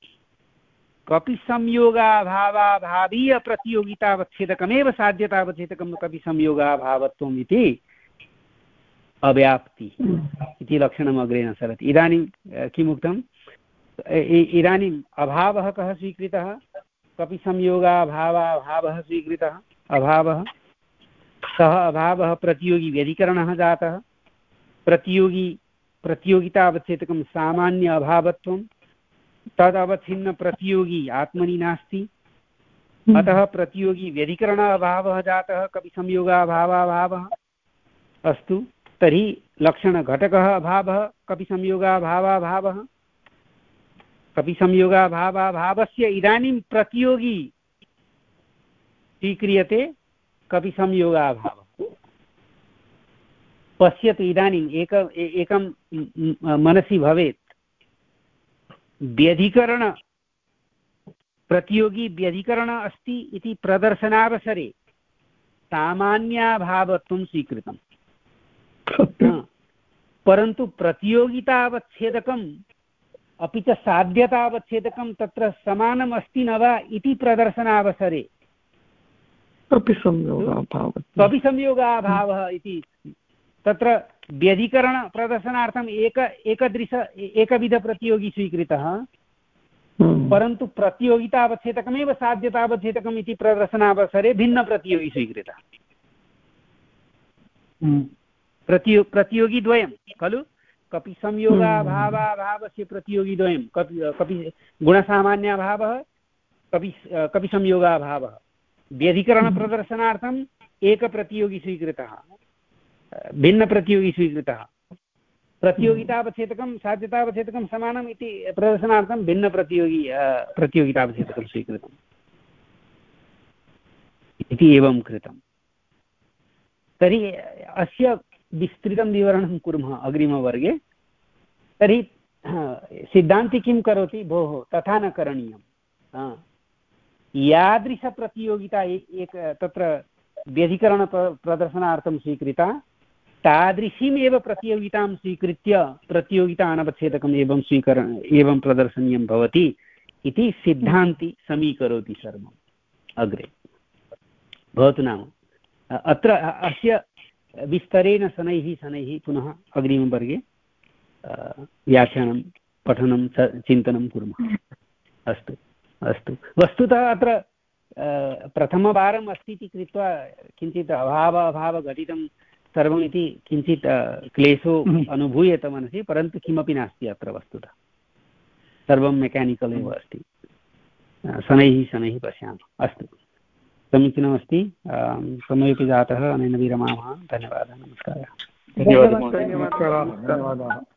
कपिसंयोगाभावाभावीय प्रतियोगितावच्छेदकमेव साध्यतावच्छेदकं कपिसंयोगाभावत्वम् इति अव्याप्ति इति लक्षणम् अग्रे न सरति। इदानीं किमुक्तम् इदानीम् अभावः कः स्वीकृतः कपिसंयोगाभावाभावः स्वीकृतः अभावः सः अभावः प्रतियोगी व्यधिकरणः जातः प्रतियोगी प्रतियोगितावच्छेदकं सामान्य अभावत्वं तदवच्छिन्न प्रतियोगी आत्मनि नास्ति अतः प्रतियोगी व्यधिकरण अभावः जातः कपिसंयोगाभावाभावः अस्तु तर्हि लक्षणघटकः अभावः कपिसंयोगाभावाभावः कपिसंयोगाभावाभावस्य इदानीं प्रतियोगी स्वीक्रियते कपिसंयोगाभावः पश्यतु इदानीम् एक एकं मनसि भवेत् व्यधिकरण प्रतियोगी व्यधिकरण अस्ति इति प्रदर्शनावसरे सामान्याभावत्वं स्वीकृतम् परन्तु प्रतियोगितावच्छेदकम् अपि च साध्यतावच्छेदकं तत्र समानम् अस्ति न वा इति प्रदर्शनावसरे कपिसंयोगाभावः इति तत्र व्यधिकरणप्रदर्शनार्थम् एक एकदृश एकविधप्रतियोगी स्वीकृतः परन्तु प्रतियोगितावच्छेदकमेव साध्यतावच्छेदकम् इति प्रदर्शनावसरे भिन्नप्रतियोगी स्वीकृतः प्रतियो प्रतियोगिद्वयं खलु कपिसंयोगाभावाभावस्य प्रतियोगिद्वयं कपि कपि गुणसामान्याभावः कपि कपिसंयोगाभावः व्यधिकरणप्रदर्शनार्थम् एकप्रतियोगी स्वीकृतः भिन्नप्रतियोगी स्वीकृतः प्रतियोगितावच्छेदकं साध्यतावच्छेदकं समानम् इति प्रदर्शनार्थं भिन्नप्रतियोगी प्रतियोगितावच्छेदकं स्वीकृतम् इति एवं कृतं। तर्हि अस्य विस्तृतं विवरणं कुर्मः अग्रिमवर्गे। तर्हि सिद्धान्ती किं करोति भोः तथा न करणीयं यादृशप्रतियोगिता एक तत्र व्यधिकरणप्रदर्शनार्थं स्वीकृता तादृशीमेव प्रतियोगितां स्वीकृत्य प्रतियोगिता अनवच्छेदकम् एवं स्वीकरण एवं प्रदर्शनीयं भवति इति सिद्धान्ती समीकरोति सर्वम् अग्रे भवतु नाम अत्र अस्य विस्तरेण शनैः शनैः पुनः अग्रिमवर्गे व्याख्यानं पठनं चिन्तनं कुर्मः। अस्तु अस्तु वस्तुतः अत्र प्रथमवारम् अस्ति इति कृत्वा किञ्चित् अभाव अभावघटितं सर्वम् इति किञ्चित् क्लेशो अनुभूयते मनसि परन्तु किमपि नास्ति अत्र वस्तुतः सर्वं मेकानिकल् एव अस्ति। शनैः शनैः पश्यामः। अस्तु, समीचीनमस्ति। समयोपि जातः, अनेन विरमामः। धन्यवादः, नमस्कारः। धन्यवादः।